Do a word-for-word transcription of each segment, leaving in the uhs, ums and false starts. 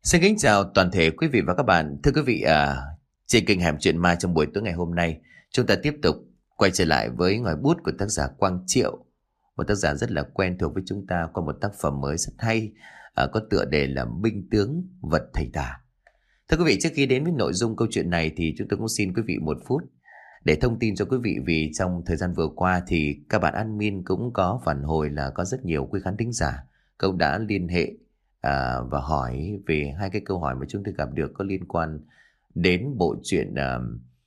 Xin kính chào toàn thể quý vị và các bạn. Thưa quý vị, à, trên kênh Hẻm Chuyện Ma trong buổi tối ngày hôm nay, chúng ta tiếp tục quay trở lại với ngòi bút của tác giả Quang Triệu, một tác giả rất là quen thuộc với chúng ta qua một tác phẩm mới rất hay, à, có tựa đề là Binh Tướng Vật Thầy Tà. Thưa quý vị, trước khi đến với nội dung câu chuyện này thì chúng tôi cũng xin quý vị một phút để thông tin cho quý vị, vì trong thời gian vừa qua thì các bạn admin cũng có phản hồi là có rất nhiều quý khán thính giả cũng đã liên hệ À, và hỏi về hai cái câu hỏi mà chúng tôi gặp được có liên quan đến bộ truyện à,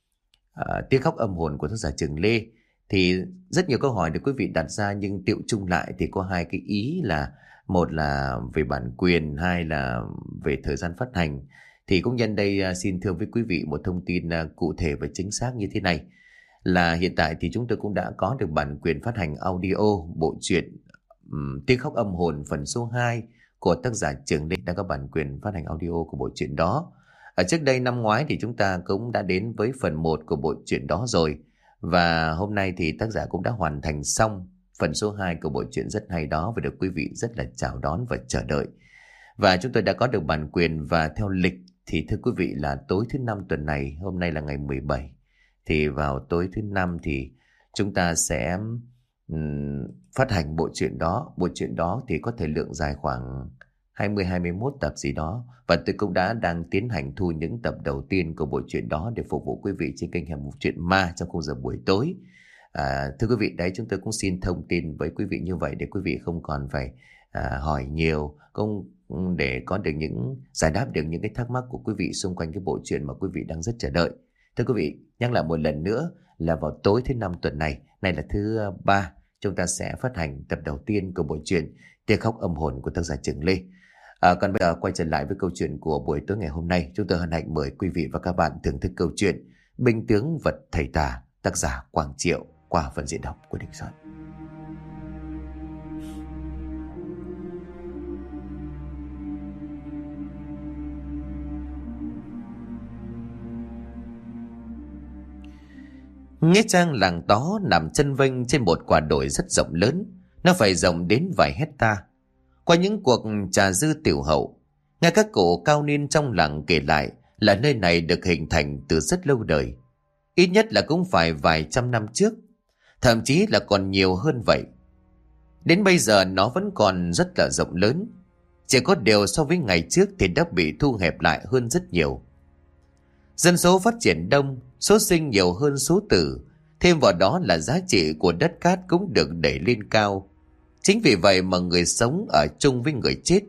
à, Tiếng Khóc Âm Hồn của tác giả Trường Lê. Thì rất nhiều câu hỏi được quý vị đặt ra, nhưng tiệu chung lại thì có hai cái ý là: một là về bản quyền, hai là về thời gian phát hành. Thì cũng nhân đây à, xin thưa với quý vị một thông tin à, cụ thể và chính xác như thế này, là hiện tại thì chúng tôi cũng đã có được bản quyền phát hành audio bộ truyện um, Tiếng Khóc Âm Hồn phần số hai của tác giả Trường Lê, đang có bản quyền phát hành audio của bộ truyện đó. Ở trước đây năm ngoái thì chúng ta cũng đã đến với phần một của bộ truyện đó rồi, và hôm nay thì tác giả cũng đã hoàn thành xong phần số hai của bộ truyện rất hay đó và được quý vị rất là chào đón và chờ đợi. Và chúng tôi đã có được bản quyền, và theo lịch thì thưa quý vị là tối thứ năm tuần này, hôm nay là ngày mười bảy, thì vào tối thứ năm thì chúng ta sẽ um, phát hành bộ truyện đó. Bộ truyện đó thì có thời lượng dài khoảng hai mươi hai mươi mốt tập gì đó, và tôi cũng đã đang tiến hành thu những tập đầu tiên của bộ truyện đó để phục vụ quý vị trên kênh Hẻm Chuyện Ma trong khung giờ buổi tối. À, thưa quý vị, đấy, chúng tôi cũng xin thông tin với quý vị như vậy để quý vị không còn phải à, hỏi nhiều, cũng để có được những giải đáp được những cái thắc mắc của quý vị xung quanh cái bộ truyện mà quý vị đang rất chờ đợi. Thưa quý vị, nhắc lại một lần nữa là vào tối thứ năm tuần này, này là thứ ba, chúng ta sẽ phát hành tập đầu tiên của bộ truyện Tiếng Khóc Âm Hồn của tác giả Trường Lê. À, còn bây giờ quay trở lại với câu chuyện của buổi tối ngày hôm nay, chúng tôi hân hạnh mời quý vị và các bạn thưởng thức câu chuyện Binh Tướng Vật Thầy Tà, tác giả Quang Triệu, qua phần diễn đọc của Đình Soạn. Nghĩa trang làng Tó nằm chân vênh trên một quả đồi rất rộng lớn, nó phải rộng đến vài hecta. Qua những cuộc trà dư tiểu hậu, nghe các cụ cao niên trong làng kể lại là nơi này được hình thành từ rất lâu đời, ít nhất là cũng phải vài trăm năm trước, thậm chí là còn nhiều hơn vậy. Đến bây giờ nó vẫn còn rất là rộng lớn, chỉ có điều so với ngày trước thì đã bị thu hẹp lại hơn rất nhiều. Dân số phát triển đông, số sinh nhiều hơn số tử, thêm vào đó là giá trị của đất cát cũng được đẩy lên cao. Chính vì vậy mà người sống ở chung với người chết.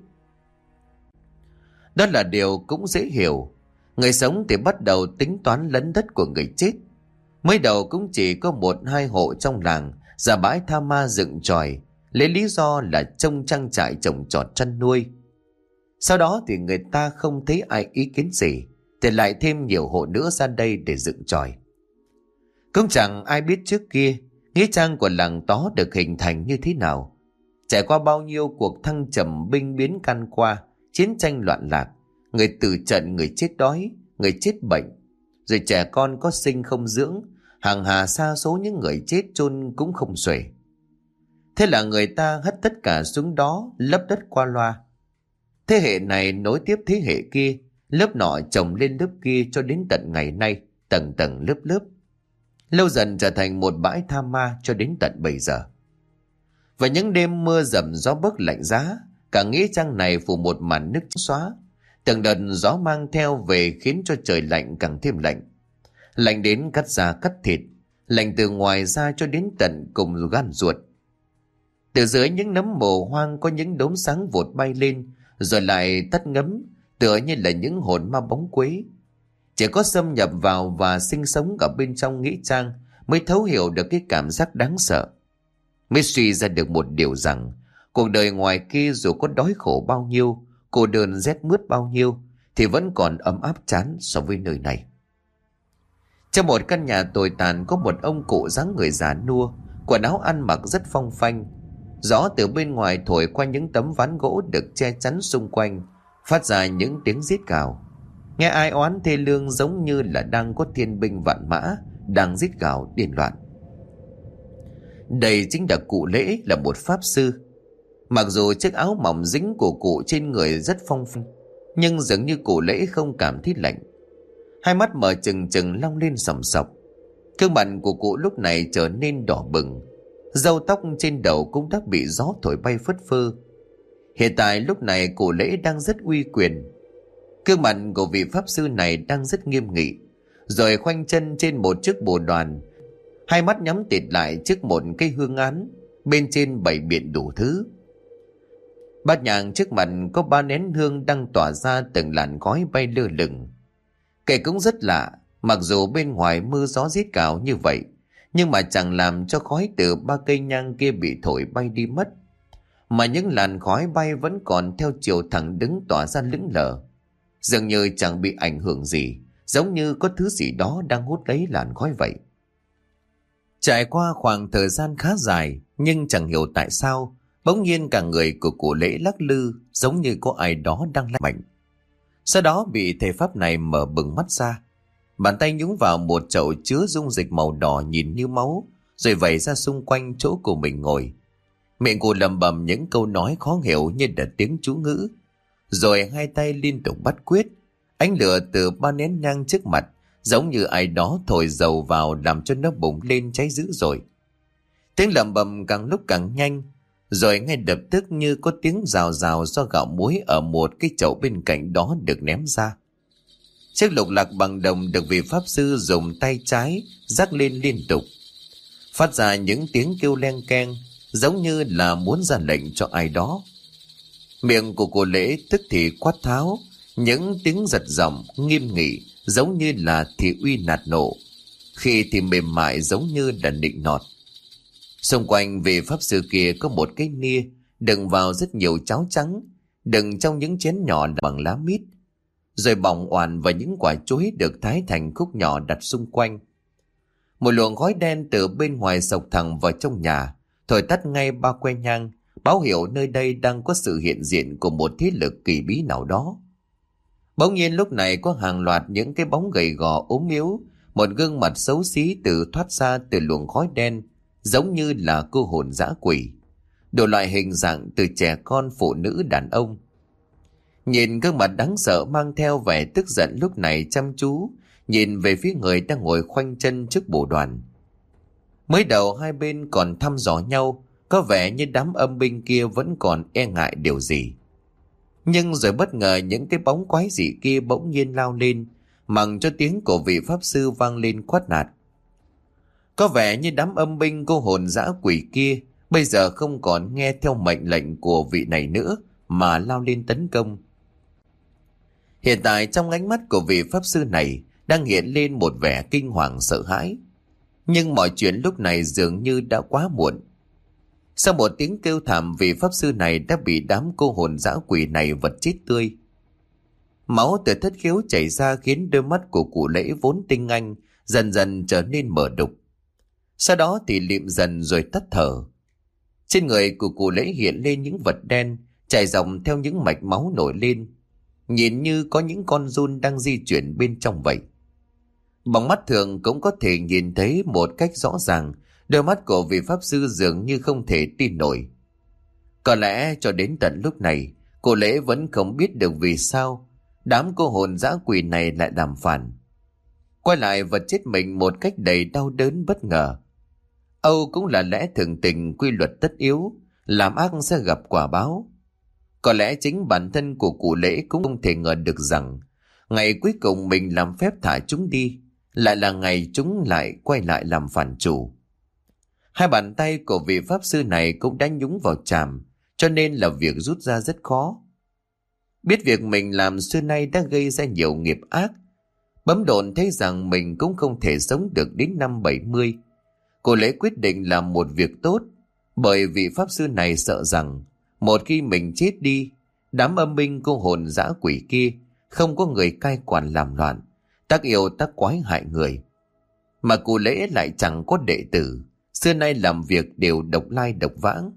Đó là điều cũng dễ hiểu. Người sống thì bắt đầu tính toán lấn đất của người chết. Mới đầu cũng chỉ có một hai hộ trong làng ra bãi tha ma dựng chòi, lấy lý do là trông trang trại trồng trọt chăn nuôi. Sau đó thì người ta không thấy ai ý kiến gì, thì lại thêm nhiều hộ nữa ra đây để dựng chòi. Cũng chẳng ai biết trước kia nghĩa trang của làng Tó được hình thành như thế nào, trải qua bao nhiêu cuộc thăng trầm binh biến căn qua, chiến tranh loạn lạc, người tử trận, người chết đói, người chết bệnh, rồi trẻ con có sinh không dưỡng, hàng hà sa số những người chết chôn cũng không xuể. Thế là người ta hất tất cả xuống đó, lấp đất qua loa. Thế hệ này nối tiếp thế hệ kia, lớp nọ chồng lên lớp kia cho đến tận ngày nay, tầng tầng lớp lớp, lâu dần trở thành một bãi tha ma cho đến tận bây giờ. Và những đêm mưa dầm gió bấc lạnh giá, cả nghĩa trang này phủ một màn nước xóa. Từng đợt gió mang theo về khiến cho trời lạnh càng thêm lạnh. Lạnh đến cắt da cắt thịt, lạnh từ ngoài ra cho đến tận cùng gan ruột. Từ dưới những nấm mồ hoang có những đốm sáng vụt bay lên, rồi lại tắt ngấm, tựa như là những hồn ma bóng quế. Chỉ có xâm nhập vào và sinh sống ở bên trong nghĩa trang mới thấu hiểu được cái cảm giác đáng sợ, mới suy ra được một điều rằng cuộc đời ngoài kia dù có đói khổ bao nhiêu, cô đơn rét mướt bao nhiêu, thì vẫn còn ấm áp chán so với nơi này. Trong một căn nhà tồi tàn có một ông cụ dáng người già nua, quần áo ăn mặc rất phong phanh. Gió từ bên ngoài thổi qua những tấm ván gỗ được che chắn xung quanh, phát ra những tiếng rít gào. Nghe ai oán thê lương, giống như là đang có thiên binh vạn mã đang rít gào điên loạn. Đây chính là cụ Lễ, là một pháp sư. Mặc dù chiếc áo mỏng dính của cụ trên người rất phong phanh, Nhưng dường như cụ Lễ không cảm thấy lạnh. Hai mắt mở trừng trừng long lên sòng sọc. Gương mặt của cụ lúc này trở nên đỏ bừng. Râu tóc trên đầu cũng đã bị gió thổi bay phất phơ. Hiện tại lúc này cụ Lễ đang rất uy quyền. Gương mặt của vị pháp sư này đang rất nghiêm nghị, rồi khoanh chân trên một chiếc bồ đoàn, hai mắt nhắm tịt lại trước một cây hương án, bên trên bày biện đủ thứ. Bát nhang trước mặt có ba nén hương đang tỏa ra từng làn khói bay lơ lửng. Kể cũng rất lạ, mặc dù bên ngoài mưa gió rít cào như vậy, nhưng mà chẳng làm cho khói từ ba cây nhang kia bị thổi bay đi mất, mà những làn khói bay vẫn còn theo chiều thẳng đứng tỏa ra lững lờ, dường như chẳng bị ảnh hưởng gì, giống như có thứ gì đó đang hút lấy làn khói vậy. Trải qua khoảng thời gian khá dài, nhưng chẳng hiểu tại sao bỗng nhiên cả người của cụ Lễ lắc lư, giống như có ai đó đang lắc mạnh. Sau đó bị thầy pháp này mở bừng mắt ra, bàn tay nhúng vào một chậu chứa dung dịch màu đỏ nhìn như máu, rồi vẩy ra xung quanh chỗ của mình ngồi. Miệng cụ lẩm bẩm những câu nói khó hiểu như là tiếng chú ngữ, rồi hai tay liên tục bắt quyết. Ánh lửa từ ba nén nhang trước mặt giống như ai đó thổi dầu vào, làm cho nó bùng lên cháy dữ dội. Tiếng lẩm bẩm càng lúc càng nhanh, rồi ngay lập tức như có tiếng rào rào do gạo muối ở một cái chậu bên cạnh đó được ném ra. Chiếc lục lạc bằng đồng được vị pháp sư dùng tay trái rắc lên liên tục, phát ra những tiếng kêu len keng, giống như là muốn ra lệnh cho ai đó. Miệng của cụ Lễ tức thì quát tháo, những tiếng giật giọng nghiêm nghị giống như là thị uy nạt nộ, khi thì mềm mại giống như là nịnh nọt. Xung quanh vị pháp sư kia có một cái nia đựng vào rất nhiều cháo trắng, đựng trong những chén nhỏ bằng lá mít, rồi bỏng oàn và những quả chuối được thái thành khúc nhỏ đặt xung quanh. Một luồng khói đen từ bên ngoài xộc thẳng vào trong nhà, thổi tắt ngay ba que nhang, báo hiệu nơi đây đang có sự hiện diện của một thế lực kỳ bí nào đó. Bỗng nhiên lúc này có hàng loạt những cái bóng gầy gò ốm yếu, một gương mặt xấu xí tự thoát ra từ luồng khói đen, giống như là cô hồn dã quỷ, đủ loại hình dạng từ trẻ con, phụ nữ, đàn ông. Nhìn gương mặt đáng sợ mang theo vẻ tức giận lúc này chăm chú nhìn về phía người đang ngồi khoanh chân trước bồ đoàn. Mới đầu hai bên còn thăm dò nhau, có vẻ như đám âm binh kia vẫn còn e ngại điều gì. Nhưng rồi bất ngờ những cái bóng quái dị kia bỗng nhiên lao lên, mặc cho tiếng của vị pháp sư vang lên quát nạt. Có vẻ như đám âm binh cô hồn dã quỷ kia bây giờ không còn nghe theo mệnh lệnh của vị này nữa, mà lao lên tấn công. Hiện tại trong ánh mắt của vị pháp sư này đang hiện lên một vẻ kinh hoàng sợ hãi. Nhưng mọi chuyện lúc này dường như đã quá muộn. Sau một tiếng kêu thảm, vị pháp sư này đã bị đám cô hồn dã quỷ này vật chết tươi. Máu từ thất khiếu chảy ra khiến đôi mắt của cụ Lễ vốn tinh anh dần dần trở nên mờ đục. Sau đó thì lịm dần rồi tắt thở. Trên người của cụ Lễ hiện lên những vật đen chảy dọc theo những mạch máu nổi lên, nhìn như có những con giun đang di chuyển bên trong vậy. Bằng mắt thường cũng có thể nhìn thấy một cách rõ ràng, đôi mắt của vị pháp sư dường như không thể tin nổi. Có lẽ cho đến tận lúc này, cụ Lễ vẫn không biết được vì sao đám cô hồn dã quỷ này lại làm phản, quay lại vật chết mình một cách đầy đau đớn bất ngờ. Âu cũng là lẽ thường tình, quy luật tất yếu, làm ác sẽ gặp quả báo. Có lẽ chính bản thân của cụ Lễ cũng không thể ngờ được rằng ngày cuối cùng mình làm phép thả chúng đi, lại là ngày chúng lại quay lại làm phản chủ. Hai bàn tay của vị pháp sư này cũng đã nhúng vào tràm, cho nên là việc rút ra rất khó. Biết việc mình làm xưa nay đã gây ra nhiều nghiệp ác, bấm độn thấy rằng mình cũng không thể sống được đến năm bảy mươi. Cô Lễ quyết định làm một việc tốt, bởi vị pháp sư này sợ rằng một khi mình chết đi, đám âm binh cô hồn dã quỷ kia không có người cai quản làm loạn, tác yêu tác quái hại người. Mà cụ Lễ lại chẳng có đệ tử, xưa nay làm việc đều độc lai độc vãng.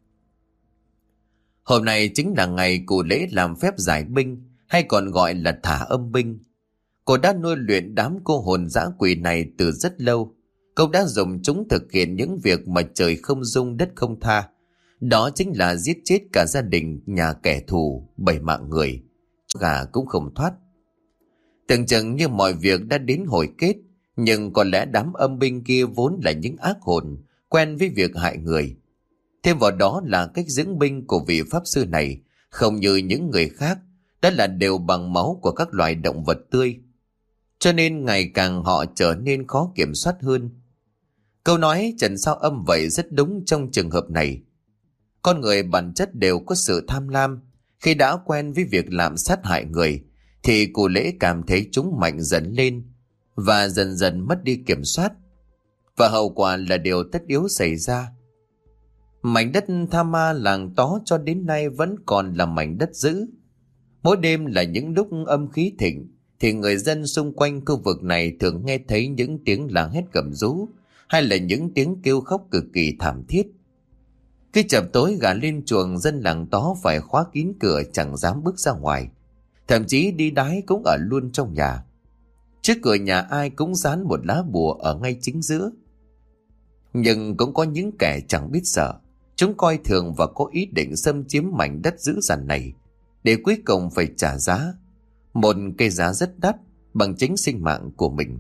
Hôm nay chính là ngày cụ Lễ làm phép giải binh, hay còn gọi là thả âm binh. Cô đã nuôi luyện đám cô hồn dã quỷ này từ rất lâu. Cô đã dùng chúng thực hiện những việc mà trời không dung đất không tha. Đó chính là giết chết cả gia đình nhà kẻ thù, bảy mạng người. gà cũng không thoát. Tưởng chừng như mọi việc đã đến hồi kết, nhưng có lẽ đám âm binh kia vốn là những ác hồn, quen với việc hại người. Thêm vào đó là cách dưỡng binh của vị pháp sư này, không như những người khác, đó là đều bằng máu của các loài động vật tươi. Cho nên ngày càng họ trở nên khó kiểm soát hơn. Câu nói trần sao âm vậy rất đúng trong trường hợp này. Con người bản chất đều có sự tham lam. Khi đã quen với việc làm sát hại người, thì cụ lễ cảm thấy chúng mạnh dần lên và dần dần mất đi kiểm soát. Và hậu quả là điều tất yếu xảy ra. Mảnh đất Tha Ma làng Tó cho đến nay vẫn còn là mảnh đất dữ. Mỗi đêm là những lúc âm khí thịnh, thì người dân xung quanh khu vực này thường nghe thấy những tiếng la hét gầm rú, hay là những tiếng kêu khóc cực kỳ thảm thiết. Khi chập tối gà lên chuồng, dân làng Tó phải khóa kín cửa, chẳng dám bước ra ngoài. Thậm chí đi đái cũng ở luôn trong nhà. Trước cửa nhà ai cũng dán một lá bùa ở ngay chính giữa. Nhưng cũng có những kẻ chẳng biết sợ. Chúng coi thường và có ý định xâm chiếm mảnh đất dữ dằn này, để cuối cùng phải trả giá, một cái giá rất đắt, bằng chính sinh mạng của mình.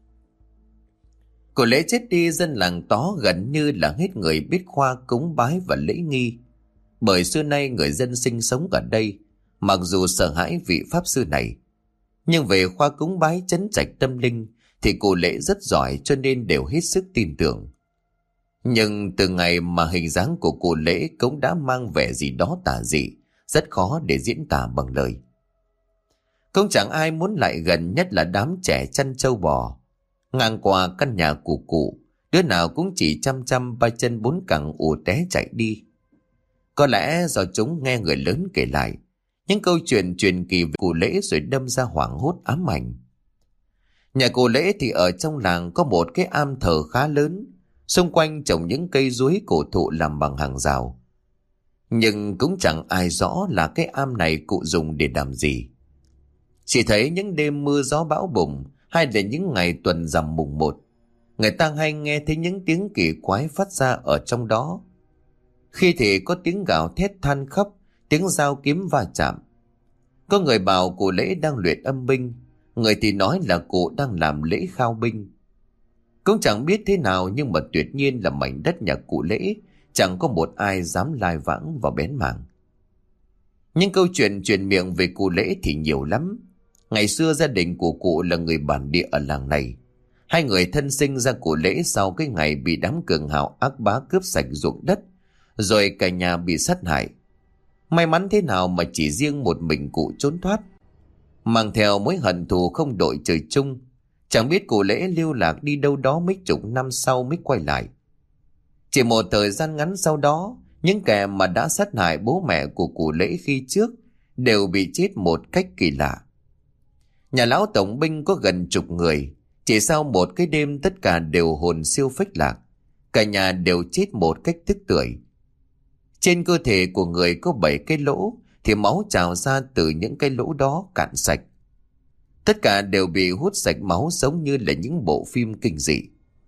Của lễ chết đi, dân làng Tó gần như là hết người biết khoa cúng bái và lễ nghi. Bởi xưa nay người dân sinh sống ở đây, mặc dù sợ hãi vị pháp sư này, nhưng về khoa cúng bái trấn trạch tâm linh thì cụ lễ rất giỏi, cho nên đều hết sức tin tưởng. Nhưng từ ngày mà hình dáng của cụ lễ cũng đã mang vẻ gì đó tà dị, rất khó để diễn tả bằng lời. Cũng chẳng ai muốn lại gần, nhất là đám trẻ chăn trâu bò. Ngang qua căn nhà của cụ, đứa nào cũng chỉ chăm chăm ba chân bốn cẳng ù té chạy đi. Có lẽ do chúng nghe người lớn kể lại những câu chuyện truyền kỳ về cụ lễ rồi đâm ra hoảng hốt ám ảnh. Nhà cụ lễ thì ở trong làng có một cái am thờ khá lớn, xung quanh trồng những cây chuối cổ thụ làm bằng hàng rào. Nhưng cũng chẳng ai rõ là cái am này cụ dùng để làm gì. Chỉ thấy những đêm mưa gió bão bùng, hay là những ngày tuần rằm mùng một, người ta hay nghe thấy những tiếng kỳ quái phát ra ở trong đó. Khi thì có tiếng gào thét than khóc, tiếng dao kiếm va chạm. Có người bảo cụ lễ đang luyện âm binh, người thì nói là cụ đang làm lễ khao binh. Cũng chẳng biết thế nào, nhưng mà tuyệt nhiên là mảnh đất nhà cụ lễ chẳng có một ai dám lai vãng vào bén mảng. Nhưng câu chuyện truyền miệng về cụ lễ thì nhiều lắm. Ngày xưa gia đình của cụ là người bản địa ở làng này. Hai người thân sinh ra cụ lễ sau cái ngày bị đám cường hào ác bá cướp sạch ruộng đất, rồi cả nhà bị sát hại. May mắn thế nào mà chỉ riêng một mình cụ trốn thoát, mang theo mối hận thù không đội trời chung. Chẳng biết cụ lễ lưu lạc đi đâu đó mấy chục năm sau mới quay lại. Chỉ một thời gian ngắn sau đó, những kẻ mà đã sát hại bố mẹ của cụ lễ khi trước đều bị chết một cách kỳ lạ. Nhà lão tổng binh có gần chục người, chỉ sau một cái đêm tất cả đều hồn siêu phách lạc, cả nhà đều chết một cách tức tưởi. Trên cơ thể của người có bảy cái lỗ, thì máu trào ra từ những cái lỗ đó cạn sạch. Tất cả đều bị hút sạch máu, giống như là những bộ phim kinh dị.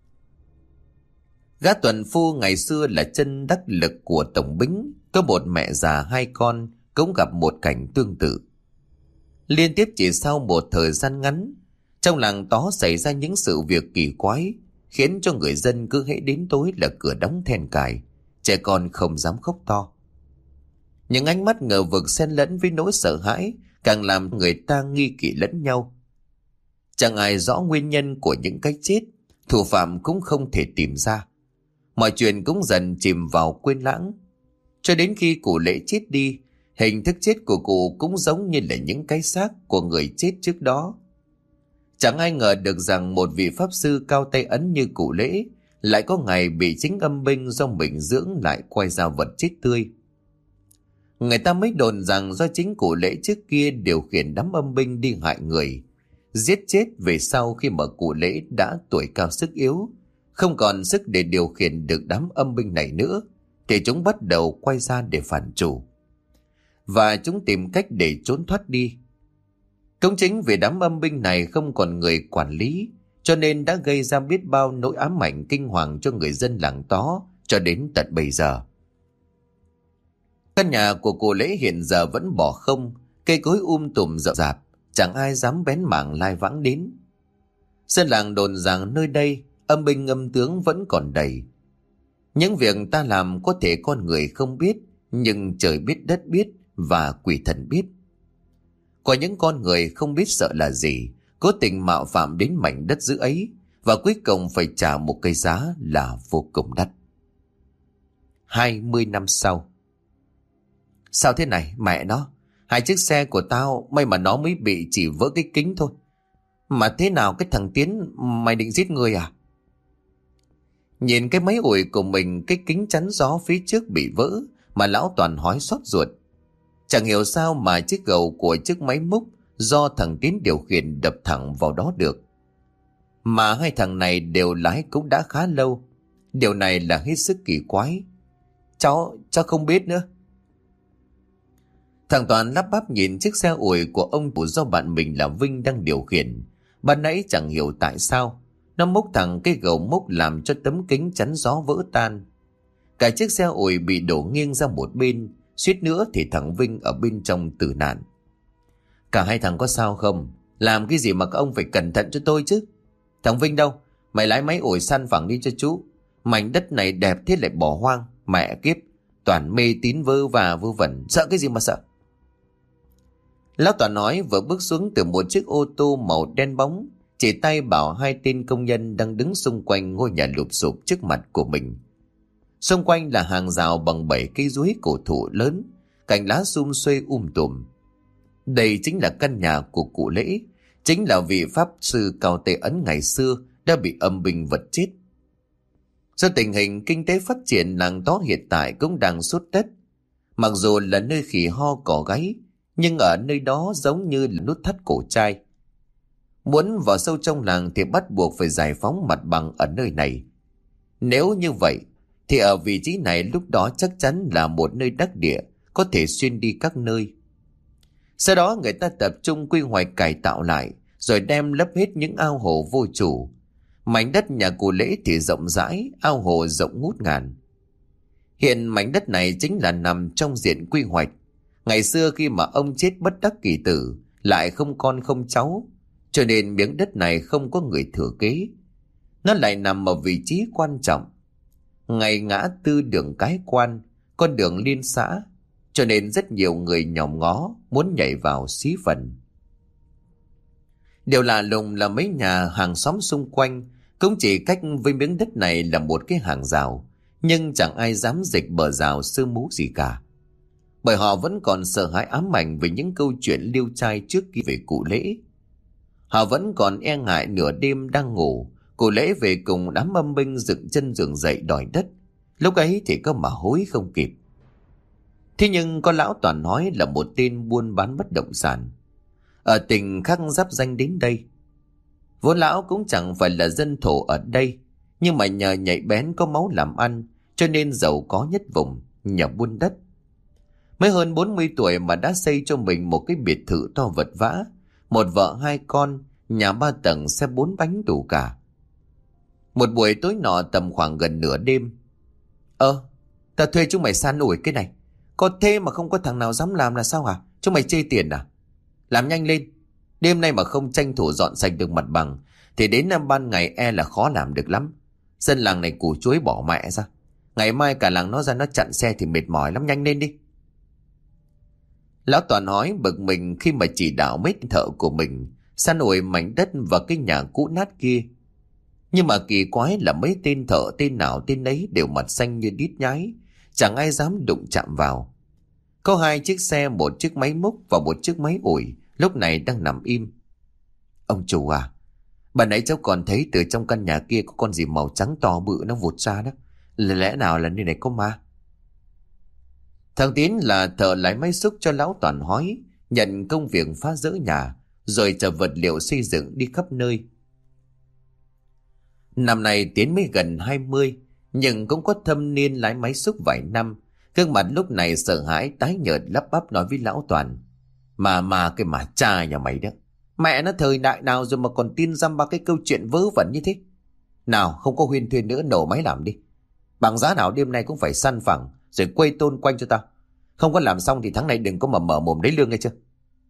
Gã tuần phu ngày xưa là chân đắc lực của tổng binh, có một mẹ già hai con cũng gặp một cảnh tương tự. Liên tiếp chỉ sau một thời gian ngắn, trong làng Tó xảy ra những sự việc kỳ quái, khiến cho người dân cứ hễ đến tối là cửa đóng then cài, trẻ con không dám khóc to. Những ánh mắt ngờ vực xen lẫn với nỗi sợ hãi càng làm người ta nghi kỵ lẫn nhau. Chẳng ai rõ nguyên nhân của những cái chết, thủ phạm cũng không thể tìm ra. Mọi chuyện cũng dần chìm vào quên lãng. Cho đến khi cụ lễ chết đi, hình thức chết của cụ cũng giống như là những cái xác của người chết trước đó. Chẳng ai ngờ được rằng một vị pháp sư cao tay ấn như cụ lễ lại có ngày bị chính âm binh do mình dưỡng lại quay ra vật chết tươi. Người ta mới đồn rằng do chính cụ lễ trước kia điều khiển đám âm binh đi hại người, giết chết về sau khi mà cụ lễ đã tuổi cao sức yếu, không còn sức để điều khiển được đám âm binh này nữa, thì chúng bắt đầu quay ra để phản chủ. Và chúng tìm cách để trốn thoát đi. Cũng chính vì đám âm binh này không còn người quản lý, cho nên đã gây ra biết bao nỗi ám ảnh kinh hoàng cho người dân làng Tó cho đến tận bây giờ. Căn nhà của cụ lễ hiện giờ vẫn bỏ không, Cây cối um tùm rậm rạp, chẳng ai dám bén mảng lai vãng đến. Dân làng đồn rằng nơi đây âm binh âm tướng vẫn còn đầy. Những việc ta làm có thể con người không biết, nhưng trời biết đất biết và quỷ thần biết. Có những con người không biết sợ là gì, cố tình mạo phạm đến mảnh đất giữ ấy, và cuối cùng phải trả một cái giá là vô cùng đắt. Hai mươi năm sau. Sao thế này mẹ nó? Hai chiếc xe của tao may mà nó mới bị chỉ vỡ cái kính thôi. Mà thế nào cái thằng Tiến, mày định giết người à? Nhìn cái máy ủi của mình, cái kính chắn gió phía trước bị vỡ mà lão Toàn hói xót ruột. Chẳng hiểu sao mà chiếc gầu của chiếc máy múc do thằng Tiến điều khiển đập thẳng vào đó được. Mà hai thằng này đều lái cũng đã khá lâu. Điều này là hết sức kỳ quái. Cháu, cháu không biết nữa. Thằng Toàn lắp bắp nhìn chiếc xe ủi của ông chủ do bạn mình là Vinh đang điều khiển. Ban nãy chẳng hiểu tại sao nó múc thẳng cái gầu múc làm cho tấm kính chắn gió vỡ tan. Cả chiếc xe ủi bị đổ nghiêng ra một bên, suýt nữa thì thằng Vinh ở bên trong tử nạn. Cả hai thằng có sao không? Làm cái gì mà các ông phải cẩn thận cho tôi chứ? Thằng Vinh đâu? Mày lái máy ủi săn phẳng đi cho chú. Mảnh đất này đẹp thế lại bỏ hoang. Mẹ kiếp, toàn mê tín vơ và vơ vẩn, sợ cái gì mà sợ? Lão Toàn nói vừa bước xuống từ một chiếc ô tô màu đen bóng, chỉ tay bảo hai tên công nhân đang đứng xung quanh ngôi nhà lụp xụp trước mặt của mình. Xung quanh là hàng rào bằng bảy cây chuối cổ thụ lớn, cành lá sum xuê um tùm. Đây chính là căn nhà của cụ Lễ, chính là vị pháp sư Cao Tây Ấn ngày xưa đã bị âm binh vật chết. Do tình hình kinh tế phát triển, làng đó hiện tại cũng đang sốt đất. Mặc dù là nơi khỉ ho cỏ gáy, nhưng ở nơi đó giống như là nút thắt cổ trai. Muốn vào sâu trong làng thì bắt buộc phải giải phóng mặt bằng ở nơi này. Nếu như vậy, thì ở vị trí này lúc đó chắc chắn là một nơi đắc địa, có thể xuyên đi các nơi. Sau đó người ta tập trung quy hoạch cải tạo lại, rồi đem lấp hết những ao hồ vô chủ. Mảnh đất nhà cụ Lễ thì rộng rãi, ao hồ rộng ngút ngàn. Hiện mảnh đất này chính là nằm trong diện quy hoạch. Ngày xưa khi mà ông chết bất đắc kỳ tử, lại không con không cháu, cho nên miếng đất này không có người thừa kế. Nó lại nằm ở vị trí quan trọng, ngay ngã tư đường Cái Quan, con đường liên xã, cho nên rất nhiều người nhòm ngó muốn nhảy vào xí phần. Điều lạ lùng là mấy nhà hàng xóm xung quanh cũng chỉ cách với miếng đất này là một cái hàng rào, nhưng chẳng ai dám dịch bờ rào sư mú gì cả. Bởi họ vẫn còn sợ hãi ám ảnh về những câu chuyện liêu trai trước kia về cụ Lễ. Họ vẫn còn e ngại nửa đêm đang ngủ, cụ Lễ về cùng đám âm binh dựng chân giường dậy đòi đất. Lúc ấy thì có mà hối không kịp. Thế nhưng có lão Toàn nói là một tên buôn bán bất động sản ở tỉnh khác giáp danh đến đây. Vốn lão cũng chẳng phải là dân thổ ở đây, nhưng mà nhờ nhạy bén có máu làm ăn, cho nên giàu có nhất vùng, nhờ buôn đất. Mới hơn bốn mươi tuổi mà đã xây cho mình một cái biệt thự to vật vã, một vợ hai con, nhà ba tầng, xe bốn bánh đủ cả. Một buổi tối nọ tầm khoảng gần nửa đêm. Ơ, ta thuê chúng mày san ủi cái này, có thế mà không có thằng nào dám làm là sao hả? Chúng mày chê tiền à? Làm nhanh lên, đêm nay mà không tranh thủ dọn sạch được mặt bằng thì đến năm ban ngày e là khó làm được lắm. Dân làng này củ chuối bỏ mẹ ra, ngày mai cả làng nó ra nó chặn xe thì mệt mỏi lắm, nhanh lên đi. Lão Toàn nói bực mình khi mà chỉ đạo mấy thợ của mình san ủi mảnh đất và cái nhà cũ nát kia. Nhưng mà kỳ quái là mấy tên thợ tên nào tên ấy đều mặt xanh như đít nhái, chẳng ai dám đụng chạm vào. Có hai chiếc xe, một chiếc máy múc và một chiếc máy ủi lúc này đang nằm im. Ông chủ à, bà nãy cháu còn thấy từ trong căn nhà kia có con gì màu trắng to bự nó vụt ra đó. Là lẽ nào là nơi này có ma? Thằng Tiến là thợ lái máy xúc cho lão Toàn hói, nhận công việc phá rỡ nhà, rồi chở vật liệu xây dựng đi khắp nơi. Năm nay Tiến mới gần hai mươi, nhưng cũng có thâm niên lái máy xúc vài năm. Gương mặt lúc này sợ hãi tái nhợt, lắp bắp nói với lão Toàn: Mà mà cái mà cha nhà mày đó, mẹ nó thời đại nào rồi mà còn tin dăm ba cái câu chuyện vớ vẩn như thế. Nào không có huyên thuyên nữa, nổ máy làm đi. Bằng giá nào đêm nay cũng phải săn phẳng rồi quay tôn quanh cho tao. Không có làm xong thì tháng này đừng có mà mở mồm lấy lương nghe chưa.